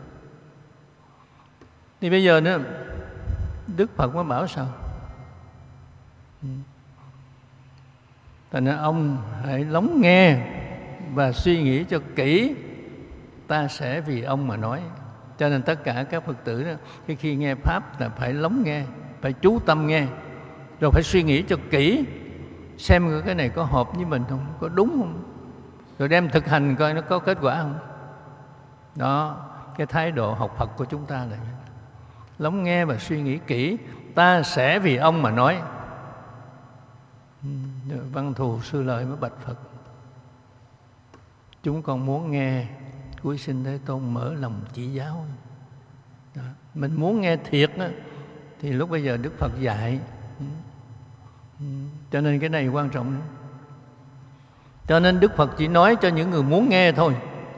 Thì bây giờ nữa Đức Phật mới bảo sao? Thành ra ông hãy lắng nghe và suy nghĩ cho kỹ, ta sẽ vì ông mà nói. Cho nên tất cả các Phật tử đó, khi, khi nghe Pháp là phải lắng nghe, phải chú tâm nghe, rồi phải suy nghĩ cho kỹ, xem cái này có hợp với mình không, có đúng không, rồi đem thực hành coi nó có kết quả không. Đó, cái thái độ học Phật của chúng ta là lắng nghe và suy nghĩ kỹ, ta sẽ vì ông mà nói. Văn Thù Sư Lợi mới bạch Phật: chúng con muốn nghe, cuối sinh Thế Tôn mở lòng chỉ giáo. Đó. Mình muốn nghe thiệt đó, thì lúc bây giờ Đức Phật dạy. Cho nên cái này quan trọng. Cho nên Đức Phật chỉ nói cho những người muốn nghe thôi,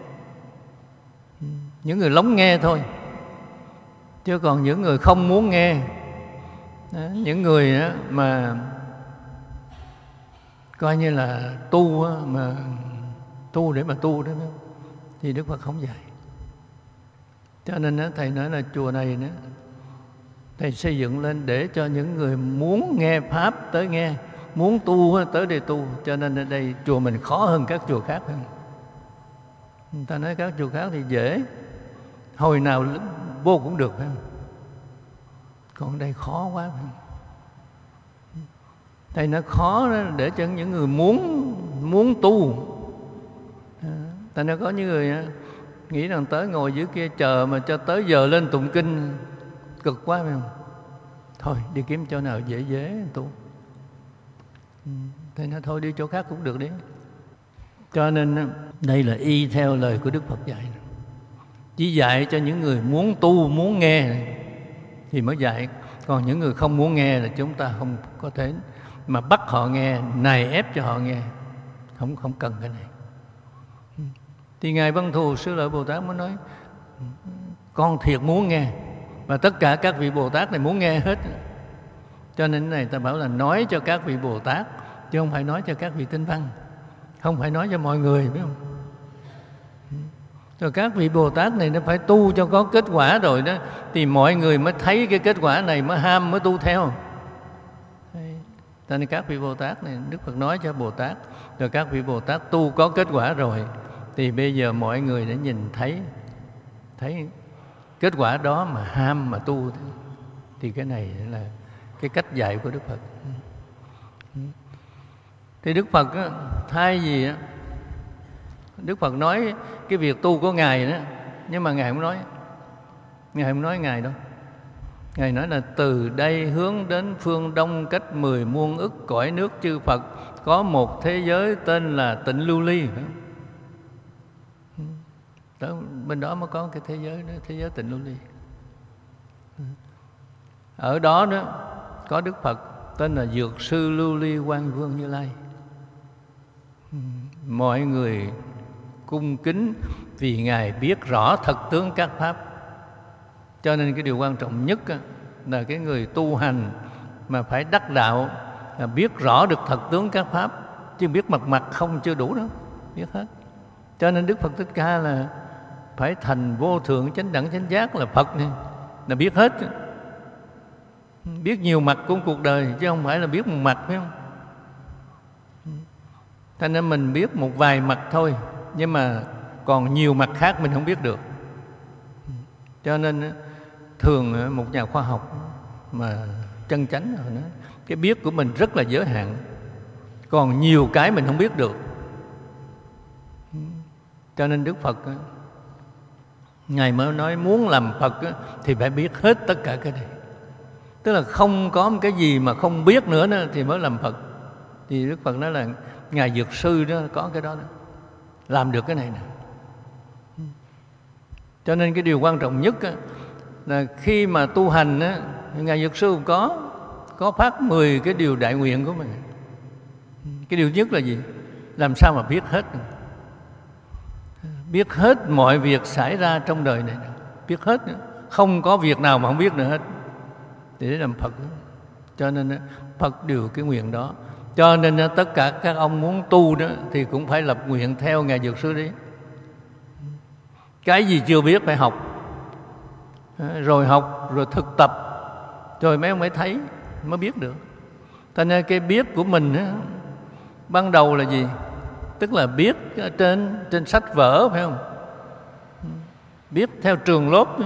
những người lắng nghe thôi. Chứ còn những người không muốn nghe, đó, những người đó mà coi như là tu đó, mà tu để mà tu đó, thì Đức Phật không dạy. Cho nên đó, Thầy nói là chùa này đó, Thầy xây dựng lên để cho những người muốn nghe Pháp tới nghe, muốn tu tới đây tu. Cho nên ở đây chùa mình khó hơn các chùa khác hơn. Người ta nói các chùa khác thì dễ, hồi nào vô cũng được, phải không? Còn ở đây khó quá, phải không? Thầy nói khó đó để cho những người muốn muốn tu. Ta nói có những người nghĩ rằng tới ngồi dưới kia chờ mà cho tới giờ lên tụng kinh cực quá, phải không? Thôi đi kiếm chỗ nào dễ dễ tu. Thầy nói thôi đi chỗ khác cũng được đấy. Cho nên đây là y theo lời của Đức Phật dạy, chỉ dạy cho những người muốn tu, muốn nghe thì mới dạy. Còn những người không muốn nghe là chúng ta không có thể mà bắt họ nghe, nài ép cho họ nghe. Không không cần cái này. Thì Ngài Văn Thù Sư Lợi Bồ Tát mới nói: con thiệt muốn nghe, và tất cả các vị Bồ Tát này muốn nghe hết. Cho nên này ta bảo là nói cho các vị Bồ Tát, chứ không phải nói cho các vị tinh văn, không phải nói cho mọi người, biết không? Rồi các vị Bồ Tát này nó phải tu cho có kết quả rồi đó, thì mọi người mới thấy cái kết quả này, mới ham, mới tu theo. Cho nên các vị Bồ Tát này, Đức Phật nói cho Bồ Tát, rồi các vị Bồ Tát tu có kết quả rồi, thì bây giờ mọi người đã nhìn thấy thấy kết quả đó mà ham mà tu. Thì cái này là cái cách dạy của Đức Phật. Thì Đức Phật á, thay vì á, Đức Phật nói cái việc tu của Ngài đó, nhưng mà Ngài không nói, Ngài không nói Ngài đâu. Ngài nói là từ đây hướng đến phương đông cách mười muôn ức cõi nước chư Phật, có một thế giới tên là Tịnh Lưu Ly. Đó, bên đó mới có cái thế giới đó, thế giới Tịnh Lưu Ly. Ở đó đó có Đức Phật tên là Dược Sư Lưu Ly Quang Vương Như Lai. Mọi người cung kính vì Ngài biết rõ thật tướng các Pháp. Cho nên cái điều quan trọng nhất là cái người tu hành mà phải đắc đạo là biết rõ được thật tướng các Pháp, chứ biết mặt mặt không chưa đủ đâu, biết hết. Cho nên Đức Phật Thích Ca là phải thành vô thượng chánh đẳng chánh giác là Phật này, là biết hết, biết nhiều mặt của cuộc đời, chứ không phải là biết một mặt, phải không? Thành nên mình biết một vài mặt thôi, nhưng mà còn nhiều mặt khác mình không biết được. Cho nên thường một nhà khoa học mà chân chánh rồi nói cái biết của mình rất là giới hạn, còn nhiều cái mình không biết được. Cho nên Đức Phật Ngài mới nói muốn làm Phật thì phải biết hết tất cả cái này. Tức là không có một cái gì mà không biết nữa đó, thì mới làm Phật. Thì Đức Phật nói là Ngài Dược Sư đó có cái đó, đó làm được cái này nè. Cho nên cái điều quan trọng nhất á, là khi mà tu hành á, Ngài Dược Sư có có phát mười cái điều đại nguyện của mình. Cái điều nhất là gì? Làm sao mà biết hết, biết hết mọi việc xảy ra trong đời này, biết hết, không có việc nào mà không biết nữa hết, để làm Phật. Cho nên Phật điều cái nguyện đó. Cho nên tất cả các ông muốn tu đó thì cũng phải lập nguyện theo Ngài Dược Sư đi. Cái gì chưa biết phải học, rồi học, rồi thực tập, rồi mấy ông mới thấy, mới biết được. Cho nên cái biết của mình á, Ban đầu là gì? Tức là biết trên trên sách vở, phải không? Biết theo trường lớp,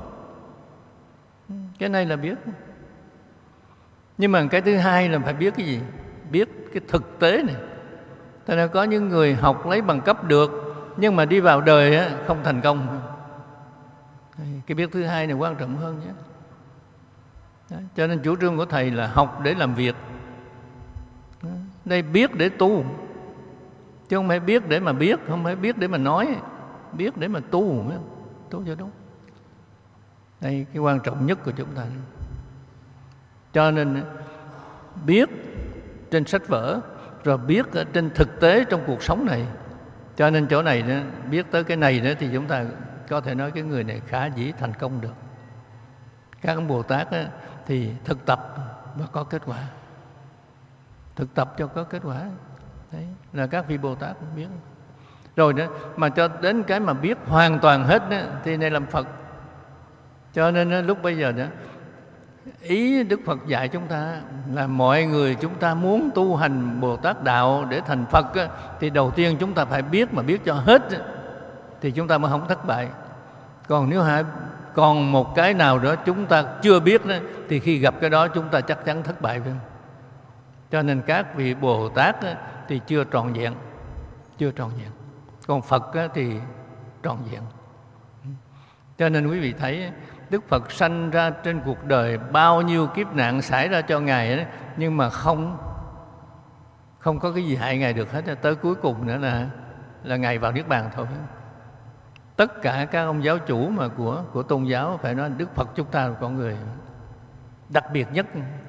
cái này là biết. Nhưng mà cái thứ hai là phải biết cái gì? Biết cái thực tế này. Thế nên có những người học lấy bằng cấp được, nhưng mà đi vào đời á, không thành công. Cái biết thứ hai này quan trọng hơn nhé. Đó. Cho nên chủ trương của Thầy là học để làm việc. Đó. Đây biết để tu, chứ không phải biết để mà biết, không phải biết để mà nói, biết để mà tu, tu cho đúng. Đây cái quan trọng nhất của chúng ta. Cho nên biết trên sách vở, rồi biết ở trên thực tế trong cuộc sống này. Cho nên chỗ này đó, biết tới cái này đó, thì chúng ta có thể nói cái người này khá dĩ thành công được. Các ông Bồ Tát đó, thì thực tập và có kết quả. Thực tập cho có kết quả. Đấy là các vị Bồ Tát cũng biết. Rồi đó, mà cho đến cái mà biết hoàn toàn hết đó, thì này làm Phật. Cho nên đó, lúc bây giờ đó, ý Đức Phật dạy chúng ta là mọi người chúng ta muốn tu hành Bồ Tát Đạo để thành Phật á, thì đầu tiên chúng ta phải biết, mà biết cho hết á, thì chúng ta mới không thất bại. Còn nếu hả, còn một cái nào đó chúng ta chưa biết đó, thì khi gặp cái đó chúng ta chắc chắn thất bại. Cho nên các vị Bồ Tát á, thì chưa trọn vẹn, chưa trọn vẹn. Còn Phật á, thì trọn vẹn. Cho nên quý vị thấy Đức Phật sanh ra trên cuộc đời bao nhiêu kiếp nạn xảy ra cho Ngài ấy, nhưng mà không không có cái gì hại Ngài được hết. Tới cuối cùng nữa là là Ngài vào Niết Bàn thôi. Tất cả các ông giáo chủ mà của của tôn giáo phải nói Đức Phật chúng ta là con người đặc biệt nhất.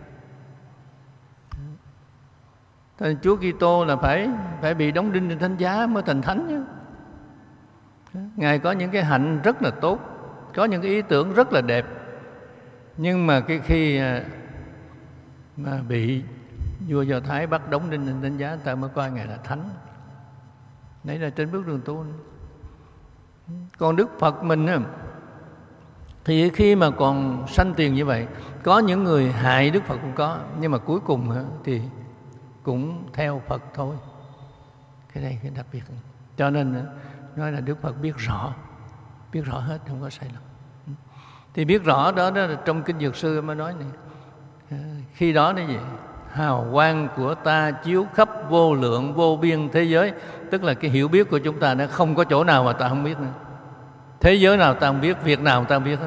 Nên Chúa Kitô là phải phải bị đóng đinh trên thánh giá mới thành thánh chứ. Ngài có những cái hạnh rất là tốt, có những cái ý tưởng rất là đẹp, nhưng mà cái khi mà bị vua Do Thái bắt đóng đinh trên thánh giá, ta mới coi Ngài là thánh. Đấy là trên bước đường tu. Còn Đức Phật mình thì khi mà còn sanh tiền như vậy, có những người hại Đức Phật cũng có, nhưng mà cuối cùng thì cũng theo Phật thôi. Cái này cái đặc biệt. Cho nên nói là Đức Phật biết rõ, biết rõ hết, không có sai lầm. Thì biết rõ đó, đó là trong Kinh Dược Sư mới nói này. Khi đó là gì? Hào quang của ta chiếu khắp vô lượng vô biên thế giới. Tức là cái hiểu biết của chúng ta nó không có chỗ nào mà ta không biết nữa. Thế giới nào ta không biết, việc nào ta không biết hết.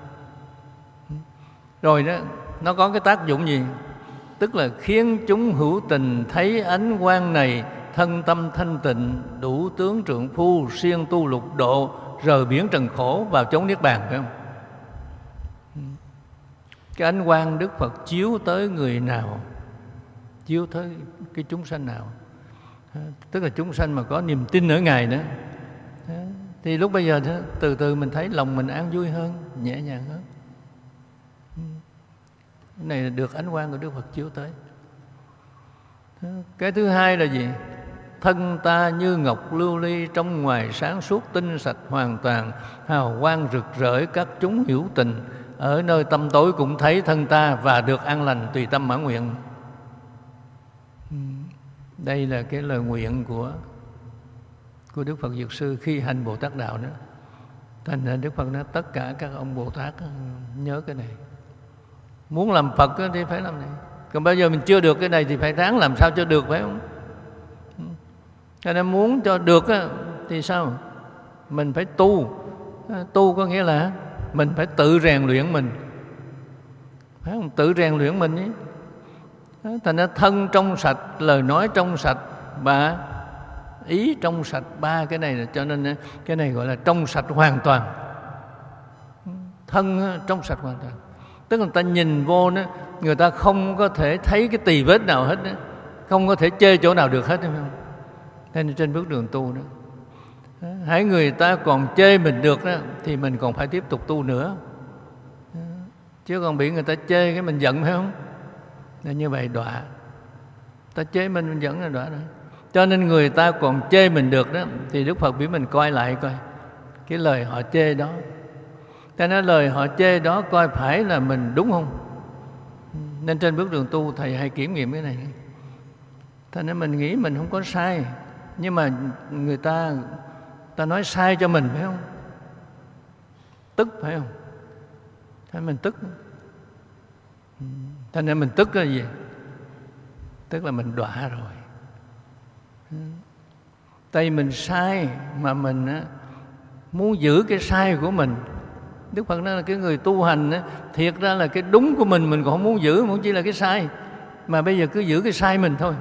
Rồi đó, nó có cái tác dụng gì? Tức là khiến chúng hữu tình thấy ánh quang này, thân tâm thanh tịnh, đủ tướng trượng phu, siêng tu lục độ, rời biển trần khổ, vào chốn Niết Bàn, phải không? Cái ánh quang Đức Phật chiếu tới người nào, chiếu tới cái chúng sanh nào, tức là chúng sanh mà có niềm tin ở Ngài đó, thì lúc bây giờ đó, từ từ mình thấy lòng mình an vui hơn, nhẹ nhàng hơn. Cái này là được ánh quang của Đức Phật chiếu tới. Cái thứ hai là gì? Thân ta như ngọc lưu ly, trong ngoài sáng suốt tinh sạch hoàn toàn, hào quang rực rỡ các chúng hữu tình, ở nơi tâm tối cũng thấy thân ta và được an lành tùy tâm mãn nguyện. Đây là cái lời nguyện của của Đức Phật Dược Sư khi hành Bồ Tát Đạo đó. Thành ra Đức Phật nói tất cả các ông Bồ Tát nhớ cái này. Muốn làm Phật thì phải làm này. Còn bây giờ mình chưa được cái này thì phải ráng làm sao cho được, phải không? Cho nên muốn cho được thì sao? Mình phải tu. Tu có nghĩa là mình phải tự rèn luyện mình, phải không? Tự rèn luyện mình ấy. Thành ra thân trong sạch, lời nói trong sạch và ý trong sạch, ba cái này là cho nên cái này gọi là trong sạch hoàn toàn. Thân trong sạch hoàn toàn, tức là người ta nhìn vô đó, người ta không có thể thấy cái tì vết nào hết đó, không có thể chê chỗ nào được hết, phải không? Thế nên trên bước đường tu đó, hãy người ta còn chê mình được đó, thì mình còn phải tiếp tục tu nữa, chứ còn bị người ta chê cái mình giận, phải không? Nên như vậy đọa. Ta chê mình mình giận là đọa rồi. Cho nên người ta còn chê mình được đó, thì Đức Phật biểu mình coi lại coi cái lời họ chê đó, cho nên lời họ chê đó coi phải là mình đúng không. Nên trên bước đường tu thầy hay kiểm nghiệm cái này. Thành ra mình nghĩ mình không có sai, nhưng mà người ta ta nói sai cho mình, phải không? Tức, phải không? Thành mình tức. Thành ra mình tức là gì? Tức là mình đọa rồi. Tại mình sai mà mình á, muốn giữ cái sai của mình. Đức Phật nói là cái người tu hành á, thiệt ra là cái đúng của mình mình còn không muốn giữ, muốn chỉ là cái sai, mà bây giờ cứ giữ cái sai mình thôi.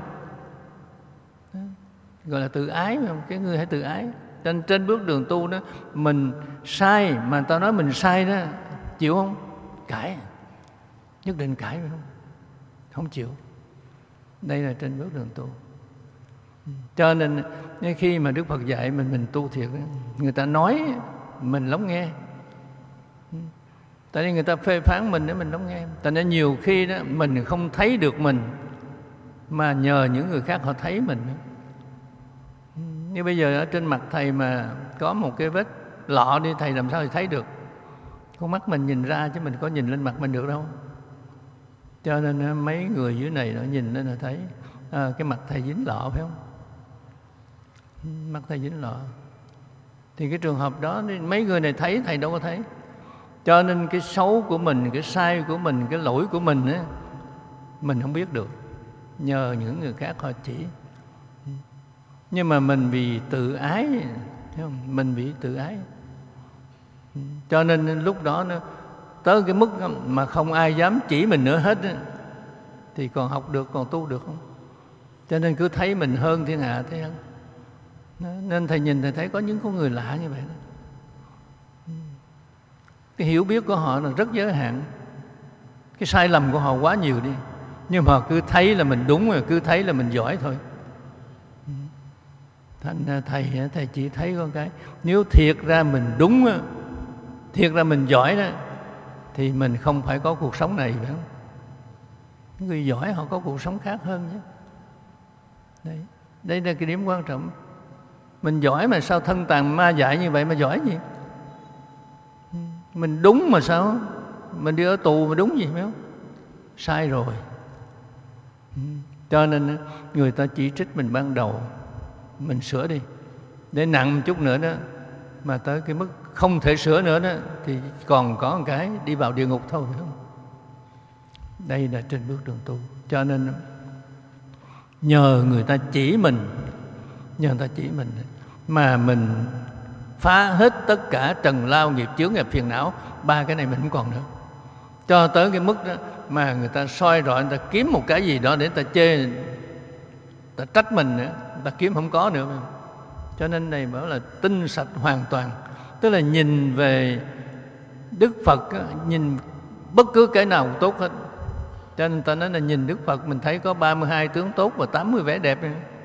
Gọi là tự ái, phải không? Cái người hãy tự ái. Trên, trên bước đường tu đó, mình sai mà tao nói mình sai đó, chịu không? Cãi. Nhất định cãi, phải không? Không chịu. Đây là trên bước đường tu. Cho nên khi mà Đức Phật dạy mình mình tu thiệt, người ta nói mình lắng nghe. Tại vì người ta phê phán mình để mình lắng nghe. Tại nên nhiều khi đó mình không thấy được mình, mà nhờ những người khác họ thấy mình. Như bây giờ ở trên mặt thầy mà có một cái vết lọ đi, thầy làm sao thì thấy được? Con mắt mình nhìn ra chứ mình có nhìn lên mặt mình được đâu. Cho nên mấy người dưới này nó nhìn lên là thấy à, cái mặt thầy dính lọ, phải không? Mặt thầy dính lọ. Thì cái trường hợp đó mấy người này thấy, thầy đâu có thấy. Cho nên cái xấu của mình, cái sai của mình, cái lỗi của mình á, mình không biết được, nhờ những người khác họ chỉ. Nhưng mà mình vì tự ái, thấy không? Mình bị tự ái. Cho nên lúc đó nó tới cái mức mà không ai dám chỉ mình nữa hết á, thì còn học được, còn tu được không? Cho nên cứ thấy mình hơn thiên hạ, thấy không? Nên thầy nhìn thầy thấy có những con người lạ như vậy đó. Cái hiểu biết của họ là rất giới hạn, cái sai lầm của họ quá nhiều đi, nhưng mà cứ thấy là mình đúng rồi, cứ thấy là mình giỏi thôi. Thành ra thầy thầy chỉ thấy con cái, nếu thiệt ra mình đúng, thiệt ra mình giỏi đó, thì mình không phải có cuộc sống này, phải không? Người giỏi họ có cuộc sống khác hơn chứ. Đây, đây là cái điểm quan trọng. Mình giỏi mà sao thân tàn ma dại như vậy mà giỏi gì? Mình đúng mà sao? Mình đi ở tù mà đúng gì, phải không? Sai rồi. Cho nên người ta chỉ trích mình ban đầu, mình sửa đi, để nặng một chút nữa đó, mà tới cái mức không thể sửa nữa đó, thì còn có một cái đi vào địa ngục thôi, phải không? Đây là trên bước đường tu. Cho nên nhờ người ta chỉ mình, nhờ người ta chỉ mình mà mình phá hết tất cả trần lao nghiệp chướng nghiệp phiền não. Ba cái này mình không còn nữa. Cho tới cái mức đó mà người ta soi rọi, người ta kiếm một cái gì đó để người ta chê, người ta trách mình nữa, người ta kiếm không có nữa. Cho nên này bảo là tinh sạch hoàn toàn. Tức là nhìn về Đức Phật, nhìn bất cứ cái nào cũng tốt hết. Cho nên ta nói là nhìn Đức Phật mình thấy có ba mươi hai tướng tốt và tám mươi vẻ đẹp.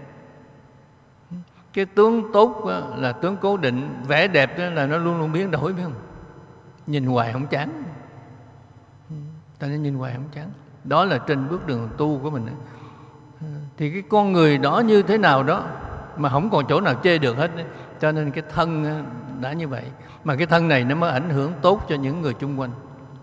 Cái tướng tốt là tướng cố định, vẻ đẹp là nó luôn luôn biến đổi, phải không? Nhìn hoài không chán. Ta nên nhìn hoài không chán. Đó là trên bước đường tu của mình. Thì cái con người đó như thế nào đó mà không còn chỗ nào chê được hết. Cho nên cái thân đã như vậy. Mà cái thân này nó mới ảnh hưởng tốt cho những người chung quanh.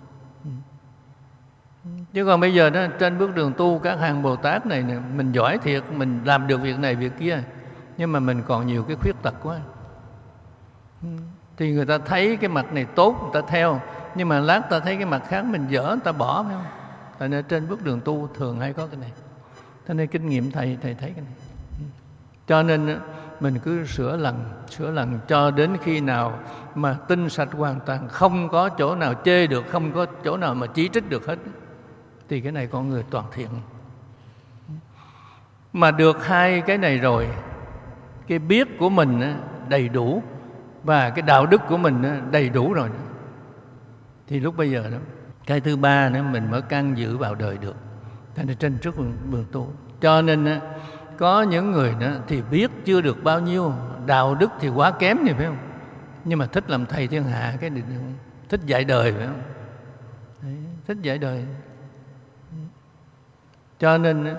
Chứ còn bây giờ đó, trên bước đường tu các hàng Bồ Tát này, mình giỏi thiệt, mình làm được việc này việc kia, nhưng mà mình còn nhiều cái khuyết tật quá. Thì người ta thấy cái mặt này tốt, người ta theo, nhưng mà lát ta thấy cái mặt khác mình dở, người ta bỏ, phải không? Tại nên trên bước đường tu thường hay có cái này. Thế nên kinh nghiệm thầy, thầy thấy cái này. Cho nên mình cứ sửa lần, sửa lần cho đến khi nào mà tinh sạch hoàn toàn, không có chỗ nào chê được, không có chỗ nào mà chỉ trích được hết, thì cái này con người toàn thiện. Mà được hai cái này rồi, cái biết của mình đầy đủ và cái đạo đức của mình đầy đủ rồi, thì lúc bây giờ đó, cái thứ ba nữa mình mới căn giữ vào đời được. Thế nên trên trước đường tu. Cho nên có những người đó thì biết chưa được bao nhiêu, đạo đức thì quá kém này, phải không? Nhưng mà thích làm thầy thiên hạ, cái này thích dạy đời, phải không? Đấy, thích dạy đời. Cho nên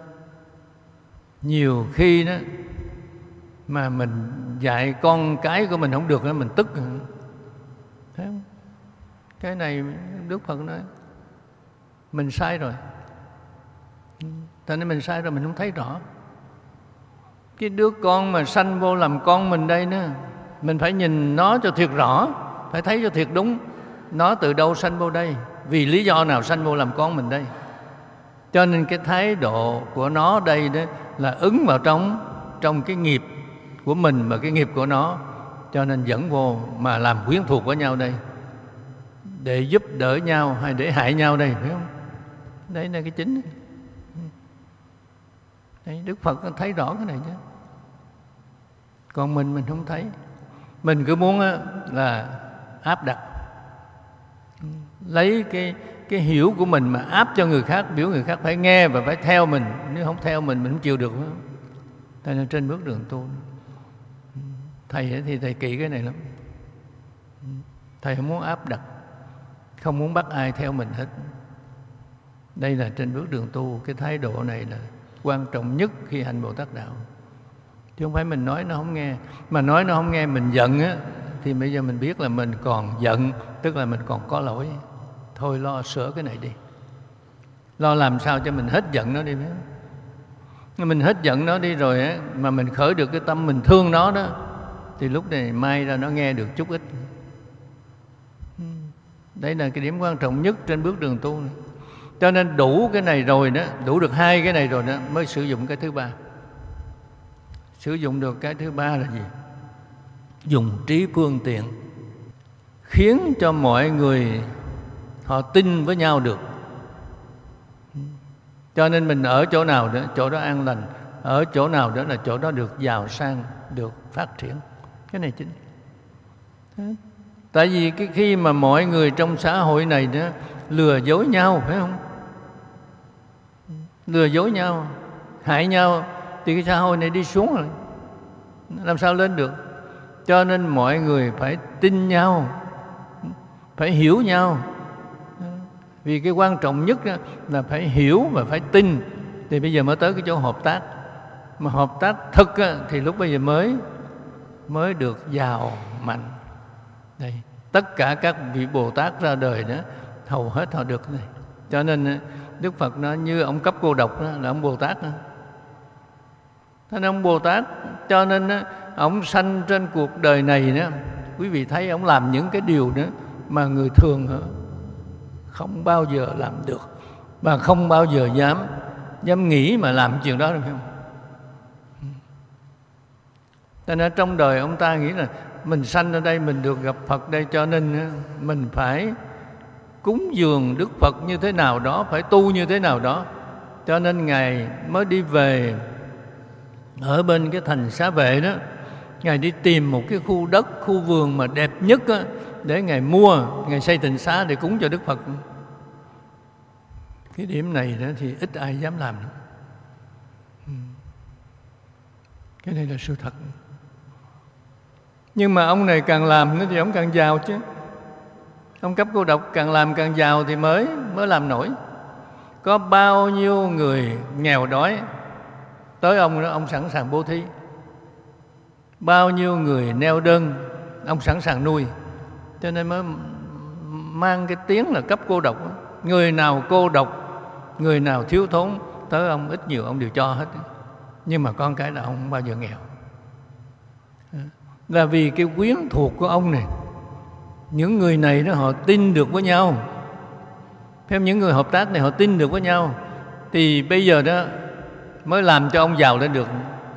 nhiều khi đó mà mình dạy con cái của mình không được, mình tức, thấy không? Cái này Đức Phật nói mình sai rồi, cho nên mình sai rồi mình không thấy rõ. Cái đứa con mà sanh vô làm con mình đây nữa, mình phải nhìn nó cho thiệt rõ, phải thấy cho thiệt đúng. Nó từ đâu sanh vô đây, vì lý do nào sanh vô làm con mình đây. Cho nên cái thái độ của nó đây đó là ứng vào trong trong cái nghiệp của mình và cái nghiệp của nó. Cho nên dẫn vô mà làm quyến thuộc với nhau đây, để giúp đỡ nhau hay để hại nhau đây, phải không? Đấy là cái chính. Đấy, Đức Phật thấy rõ cái này chứ. Còn mình mình không thấy. Mình cứ muốn là áp đặt, lấy cái cái hiểu của mình mà áp cho người khác, biểu người khác phải nghe và phải theo mình. Nếu không theo mình, mình không chịu được. Tại nên trên bước đường tu, thầy thì thầy kỹ cái này lắm. Thầy không muốn áp đặt, không muốn bắt ai theo mình hết. Đây là trên bước đường tu. Cái thái độ này là quan trọng nhất khi hành Bồ Tát Đạo. Chứ không phải mình nói nó không nghe. Mà nói nó không nghe, mình giận á, thì bây giờ mình biết là mình còn giận, tức là mình còn có lỗi. Thôi lo sửa cái này đi, lo làm sao cho mình hết giận nó đi. Mình hết giận nó đi rồi á, mà mình khởi được cái tâm mình thương nó đó, thì lúc này mai ra nó nghe được chút ít. Đấy là cái điểm quan trọng nhất trên bước đường tu này. Cho nên đủ cái này rồi đó, đủ được hai cái này rồi đó, mới sử dụng cái thứ ba. Sử dụng được cái thứ ba là gì? Dùng trí phương tiện, khiến cho mọi người họ tin với nhau được. Cho nên mình ở chỗ nào đó, chỗ đó an lành. Ở chỗ nào đó là chỗ đó được giàu sang, được phát triển. Cái này chính. Tại vì cái khi mà mọi người trong xã hội này đó lừa dối nhau, phải không? Lừa dối nhau, hại nhau, thì cái xã hội này đi xuống rồi, làm sao lên được? Cho nên mọi người phải tin nhau, phải hiểu nhau. Vì cái quan trọng nhất là phải hiểu và phải tin. Thì bây giờ mới tới cái chỗ hợp tác. Mà hợp tác thực thì lúc bây giờ mới mới được giàu mạnh. Đây, tất cả các vị Bồ Tát ra đời đó, hầu hết họ được cái này. Cho nên Đức Phật nói như ông cấp cô độc đó, là ông Bồ Tát đó. Thế nên ông Bồ Tát, cho nên ông sanh trên cuộc đời này đó, quý vị thấy ông làm những cái điều đó mà người thường không bao giờ làm được, và không bao giờ dám dám nghĩ mà làm chuyện đó, được không? Cho nên trong đời ông ta nghĩ là mình sanh ở đây, mình được gặp Phật đây, cho nên mình phải cúng dường Đức Phật như thế nào đó, phải tu như thế nào đó. Cho nên Ngài mới đi về ở bên cái thành Xá Vệ đó. Ngài đi tìm một cái khu đất, khu vườn mà đẹp nhất đó, để Ngài mua, Ngài xây tịnh xá để cúng cho Đức Phật. Cái điểm này đó thì ít ai dám làm nữa. Cái này là sự thật. Nhưng mà ông này càng làm nữa thì ông càng giàu chứ. Ông cấp cô độc càng làm càng giàu thì mới mới làm nổi. Có bao nhiêu người nghèo đói tới ông đó, ông sẵn sàng bố thí. Bao nhiêu người neo đơn, ông sẵn sàng nuôi. Cho nên mới mang cái tiếng là cấp cô độc. Người nào cô độc, người nào thiếu thốn, tới ông ít nhiều ông đều cho hết. Nhưng mà con cái là ông không bao giờ nghèo. Là vì cái quyến thuộc của ông này. Những người này đó họ tin được với nhau. Thêm những người hợp tác này họ tin được với nhau, thì bây giờ đó mới làm cho ông giàu lên được.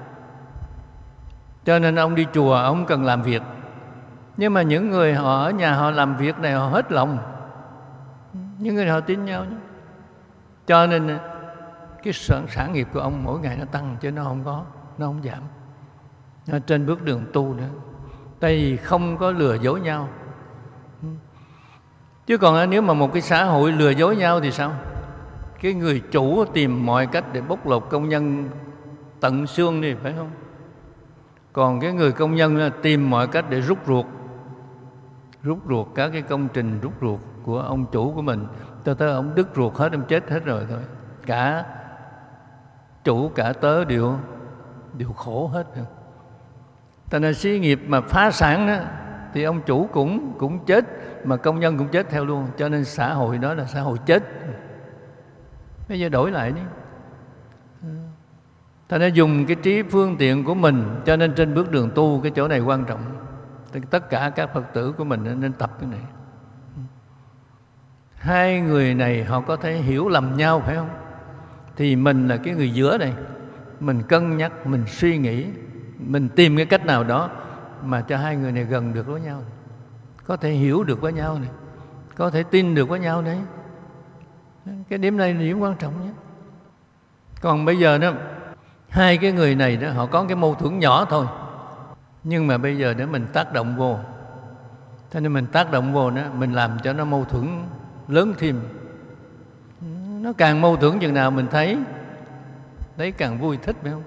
Cho nên ông đi chùa, ông cần làm việc. Nhưng mà những người họ ở nhà họ làm việc này họ hết lòng. Những người họ tin nhau. Cho nên cái sản, sản nghiệp của ông mỗi ngày nó tăng, chứ nó không có, nó không giảm. Nó trên bước đường tu nữa. Tại vì không có lừa dối nhau. Chứ còn nếu mà một cái xã hội lừa dối nhau thì sao? Cái người chủ tìm mọi cách để bóc lột công nhân tận xương đi, phải không? Còn cái người công nhân là tìm mọi cách để rút ruột, rút ruột các cái công trình rút ruột của ông chủ của mình. Tới tới ông đứt ruột hết, ông chết hết rồi thôi. Cả chủ cả tớ đều đều khổ hết. Tại nên xí nghiệp mà phá sản đó, thì ông chủ cũng cũng chết, mà công nhân cũng chết theo luôn. Cho nên xã hội đó là xã hội chết. Bây giờ đổi lại đi. Ta đã dùng cái trí phương tiện của mình, cho nên trên bước đường tu cái chỗ này quan trọng. Tất cả các Phật tử của mình nên tập cái này. Hai người này họ có thể hiểu lầm nhau phải không? Thì mình là cái người giữa này, mình cân nhắc, mình suy nghĩ, mình tìm cái cách nào đó mà cho hai người này gần được với nhau, có thể hiểu được với nhau này, có thể tin được với nhau đấy. Cái điểm này là điểm quan trọng nhất. Còn bây giờ đó, hai cái người này đó họ có cái mâu thuẫn nhỏ thôi, nhưng mà bây giờ để mình tác động vô, cho nên mình tác động vô đó, mình làm cho nó mâu thuẫn lớn thêm. Nó càng mâu thuẫn chừng nào mình thấy đấy càng vui thích, phải không?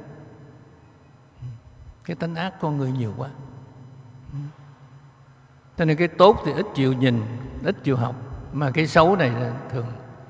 Cái tánh ác con người nhiều quá, cho nên cái tốt thì ít chịu nhìn, ít chịu học, mà cái xấu này là thường.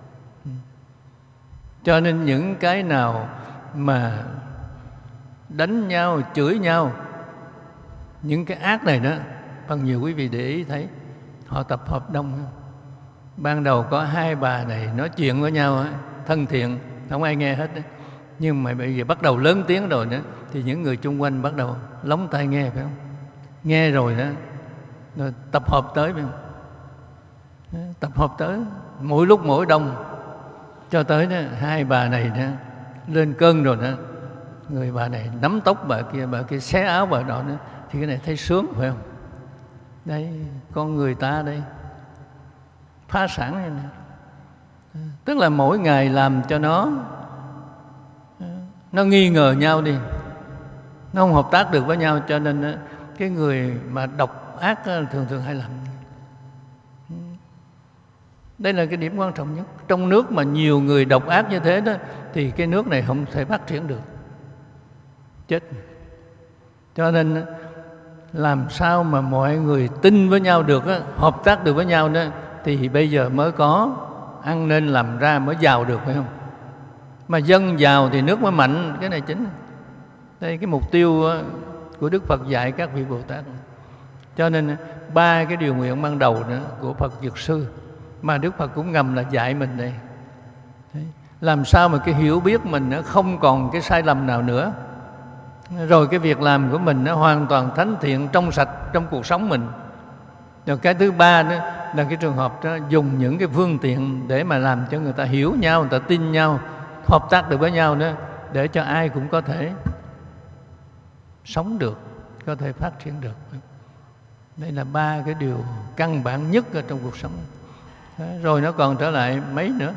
Cho nên những cái nào mà đánh nhau, chửi nhau, những cái ác này đó, phần nhiều quý vị để ý thấy họ tập hợp đông không? Ban đầu có hai bà này nói chuyện với nhau thân thiện, không ai nghe hết. Nhưng mà bây giờ bắt đầu lớn tiếng rồi nữa, thì những người chung quanh bắt đầu lóng tai nghe, phải không? Nghe rồi đó, rồi tập hợp tới, phải không? Tập hợp tới, mỗi lúc mỗi đông, cho tới đó, hai bà này đó, lên cơn rồi đó, người bà này nắm tóc bà kia, bà kia xé áo bà đó nữa, thì cái này thấy sướng, phải không? Đây, con người ta đây, phá sản này nè. Tức là mỗi ngày làm cho nó nó nghi ngờ nhau đi, nó không hợp tác được với nhau, cho nên cái người mà độc ác thường thường hay làm. Đây là cái điểm quan trọng nhất. Trong nước mà nhiều người độc ác như thế đó, thì cái nước này không thể phát triển được, chết. Cho nên làm sao mà mọi người tin với nhau được, hợp tác được với nhau đó, thì bây giờ mới có ăn nên làm ra, mới giàu được, phải không? Mà dân giàu thì nước mới mạnh, cái này chính. Đây cái mục tiêu của Đức Phật dạy các vị Bồ Tát. Cho nên ba cái điều nguyện ban đầu nữa của Phật Dược Sư mà Đức Phật cũng ngầm là dạy mình đây. Đấy. Làm sao mà cái hiểu biết mình nó không còn cái sai lầm nào nữa, rồi cái việc làm của mình nó hoàn toàn thánh thiện, trong sạch trong cuộc sống mình. Rồi cái thứ ba đó là cái trường hợp đó, dùng những cái phương tiện để mà làm cho người ta hiểu nhau, người ta tin nhau, hợp tác được với nhau đó, để cho ai cũng có thể sống được, có thể phát triển được. Đây là ba cái điều căn bản nhất ở trong cuộc sống. Đó, rồi nó còn trở lại mấy nữa?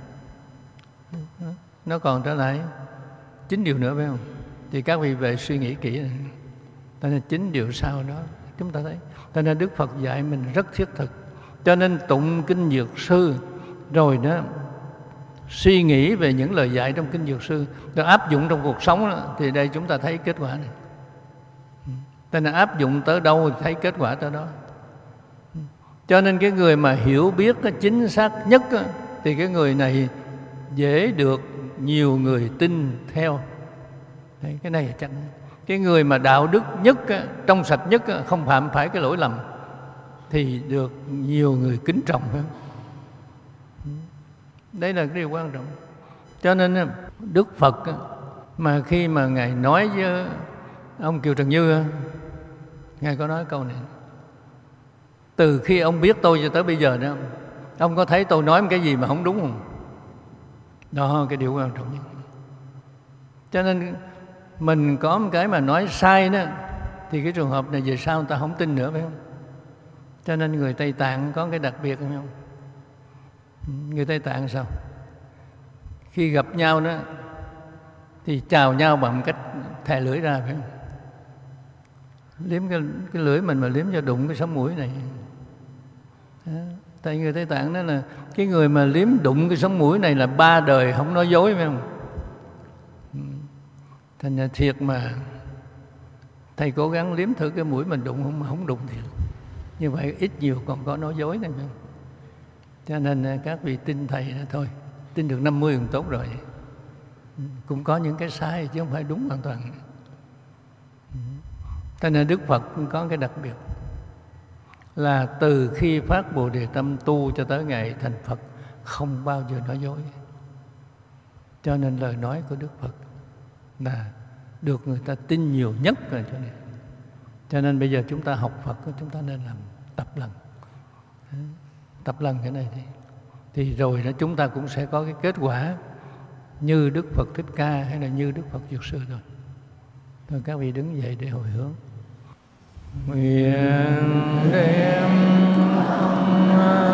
Nó còn trở lại chín điều nữa, phải không? Thì các vị về suy nghĩ kỹ này. Cho nên chín điều sau đó chúng ta thấy. Cho nên Đức Phật dạy mình rất thiết thực. Cho nên tụng Kinh Dược Sư, rồi đó suy nghĩ về những lời dạy trong Kinh Dược Sư, rồi áp dụng trong cuộc sống đó, thì đây chúng ta thấy kết quả này. Cho nên áp dụng tới đâu thì thấy kết quả tới đó. Cho nên cái người mà hiểu biết cái chính xác nhất đó, thì cái người này dễ được nhiều người tin theo. Đấy, cái này là chắc. Cái người mà đạo đức nhất, trong sạch nhất, không phạm phải cái lỗi lầm, thì được nhiều người kính trọng hơn. Đây là cái điều quan trọng. Cho nên Đức Phật mà khi mà Ngài nói với ông Kiều Trần Như, Ngài có nói câu này: từ khi ông biết tôi cho tới bây giờ đó, ông có thấy tôi nói cái gì mà không đúng không? Đó, cái điều quan trọng nhất. Cho nên mình có một cái mà nói sai đó, thì cái trường hợp này về sau người ta không tin nữa, phải không? Cho nên người Tây Tạng có cái đặc biệt, phải không? Người Tây Tạng sao? Khi gặp nhau đó thì chào nhau bằng cách thè lưỡi ra, phải không? Liếm cái, cái lưỡi mình mà liếm cho đụng cái sống mũi này. Đó. Tại người Tây Tạng đó là cái người mà liếm đụng cái sống mũi này là ba đời không nói dối, phải không? Thành ra thiệt mà thầy cố gắng liếm thử cái mũi mình đụng không, không đụng thiệt. Như vậy ít nhiều còn có nói dối này, phải không? Cho nên các vị tin thầy đó thôi, tin được năm mươi cũng tốt rồi. Cũng có những cái sai chứ không phải đúng hoàn toàn. Cho nên Đức Phật có cái đặc biệt là từ khi phát Bồ Đề Tâm tu cho tới ngày thành Phật không bao giờ nói dối. Cho nên lời nói của Đức Phật là được người ta tin nhiều nhất rồi. Cho nên cho nên bây giờ chúng ta học Phật, chúng ta nên làm tập lần, tập lần cái này thì thì rồi đó chúng ta cũng sẽ có cái kết quả như Đức Phật Thích Ca hay là như Đức Phật Dược Sư rồi. Thôi các vị đứng dậy để hồi hướng. Nguyện đem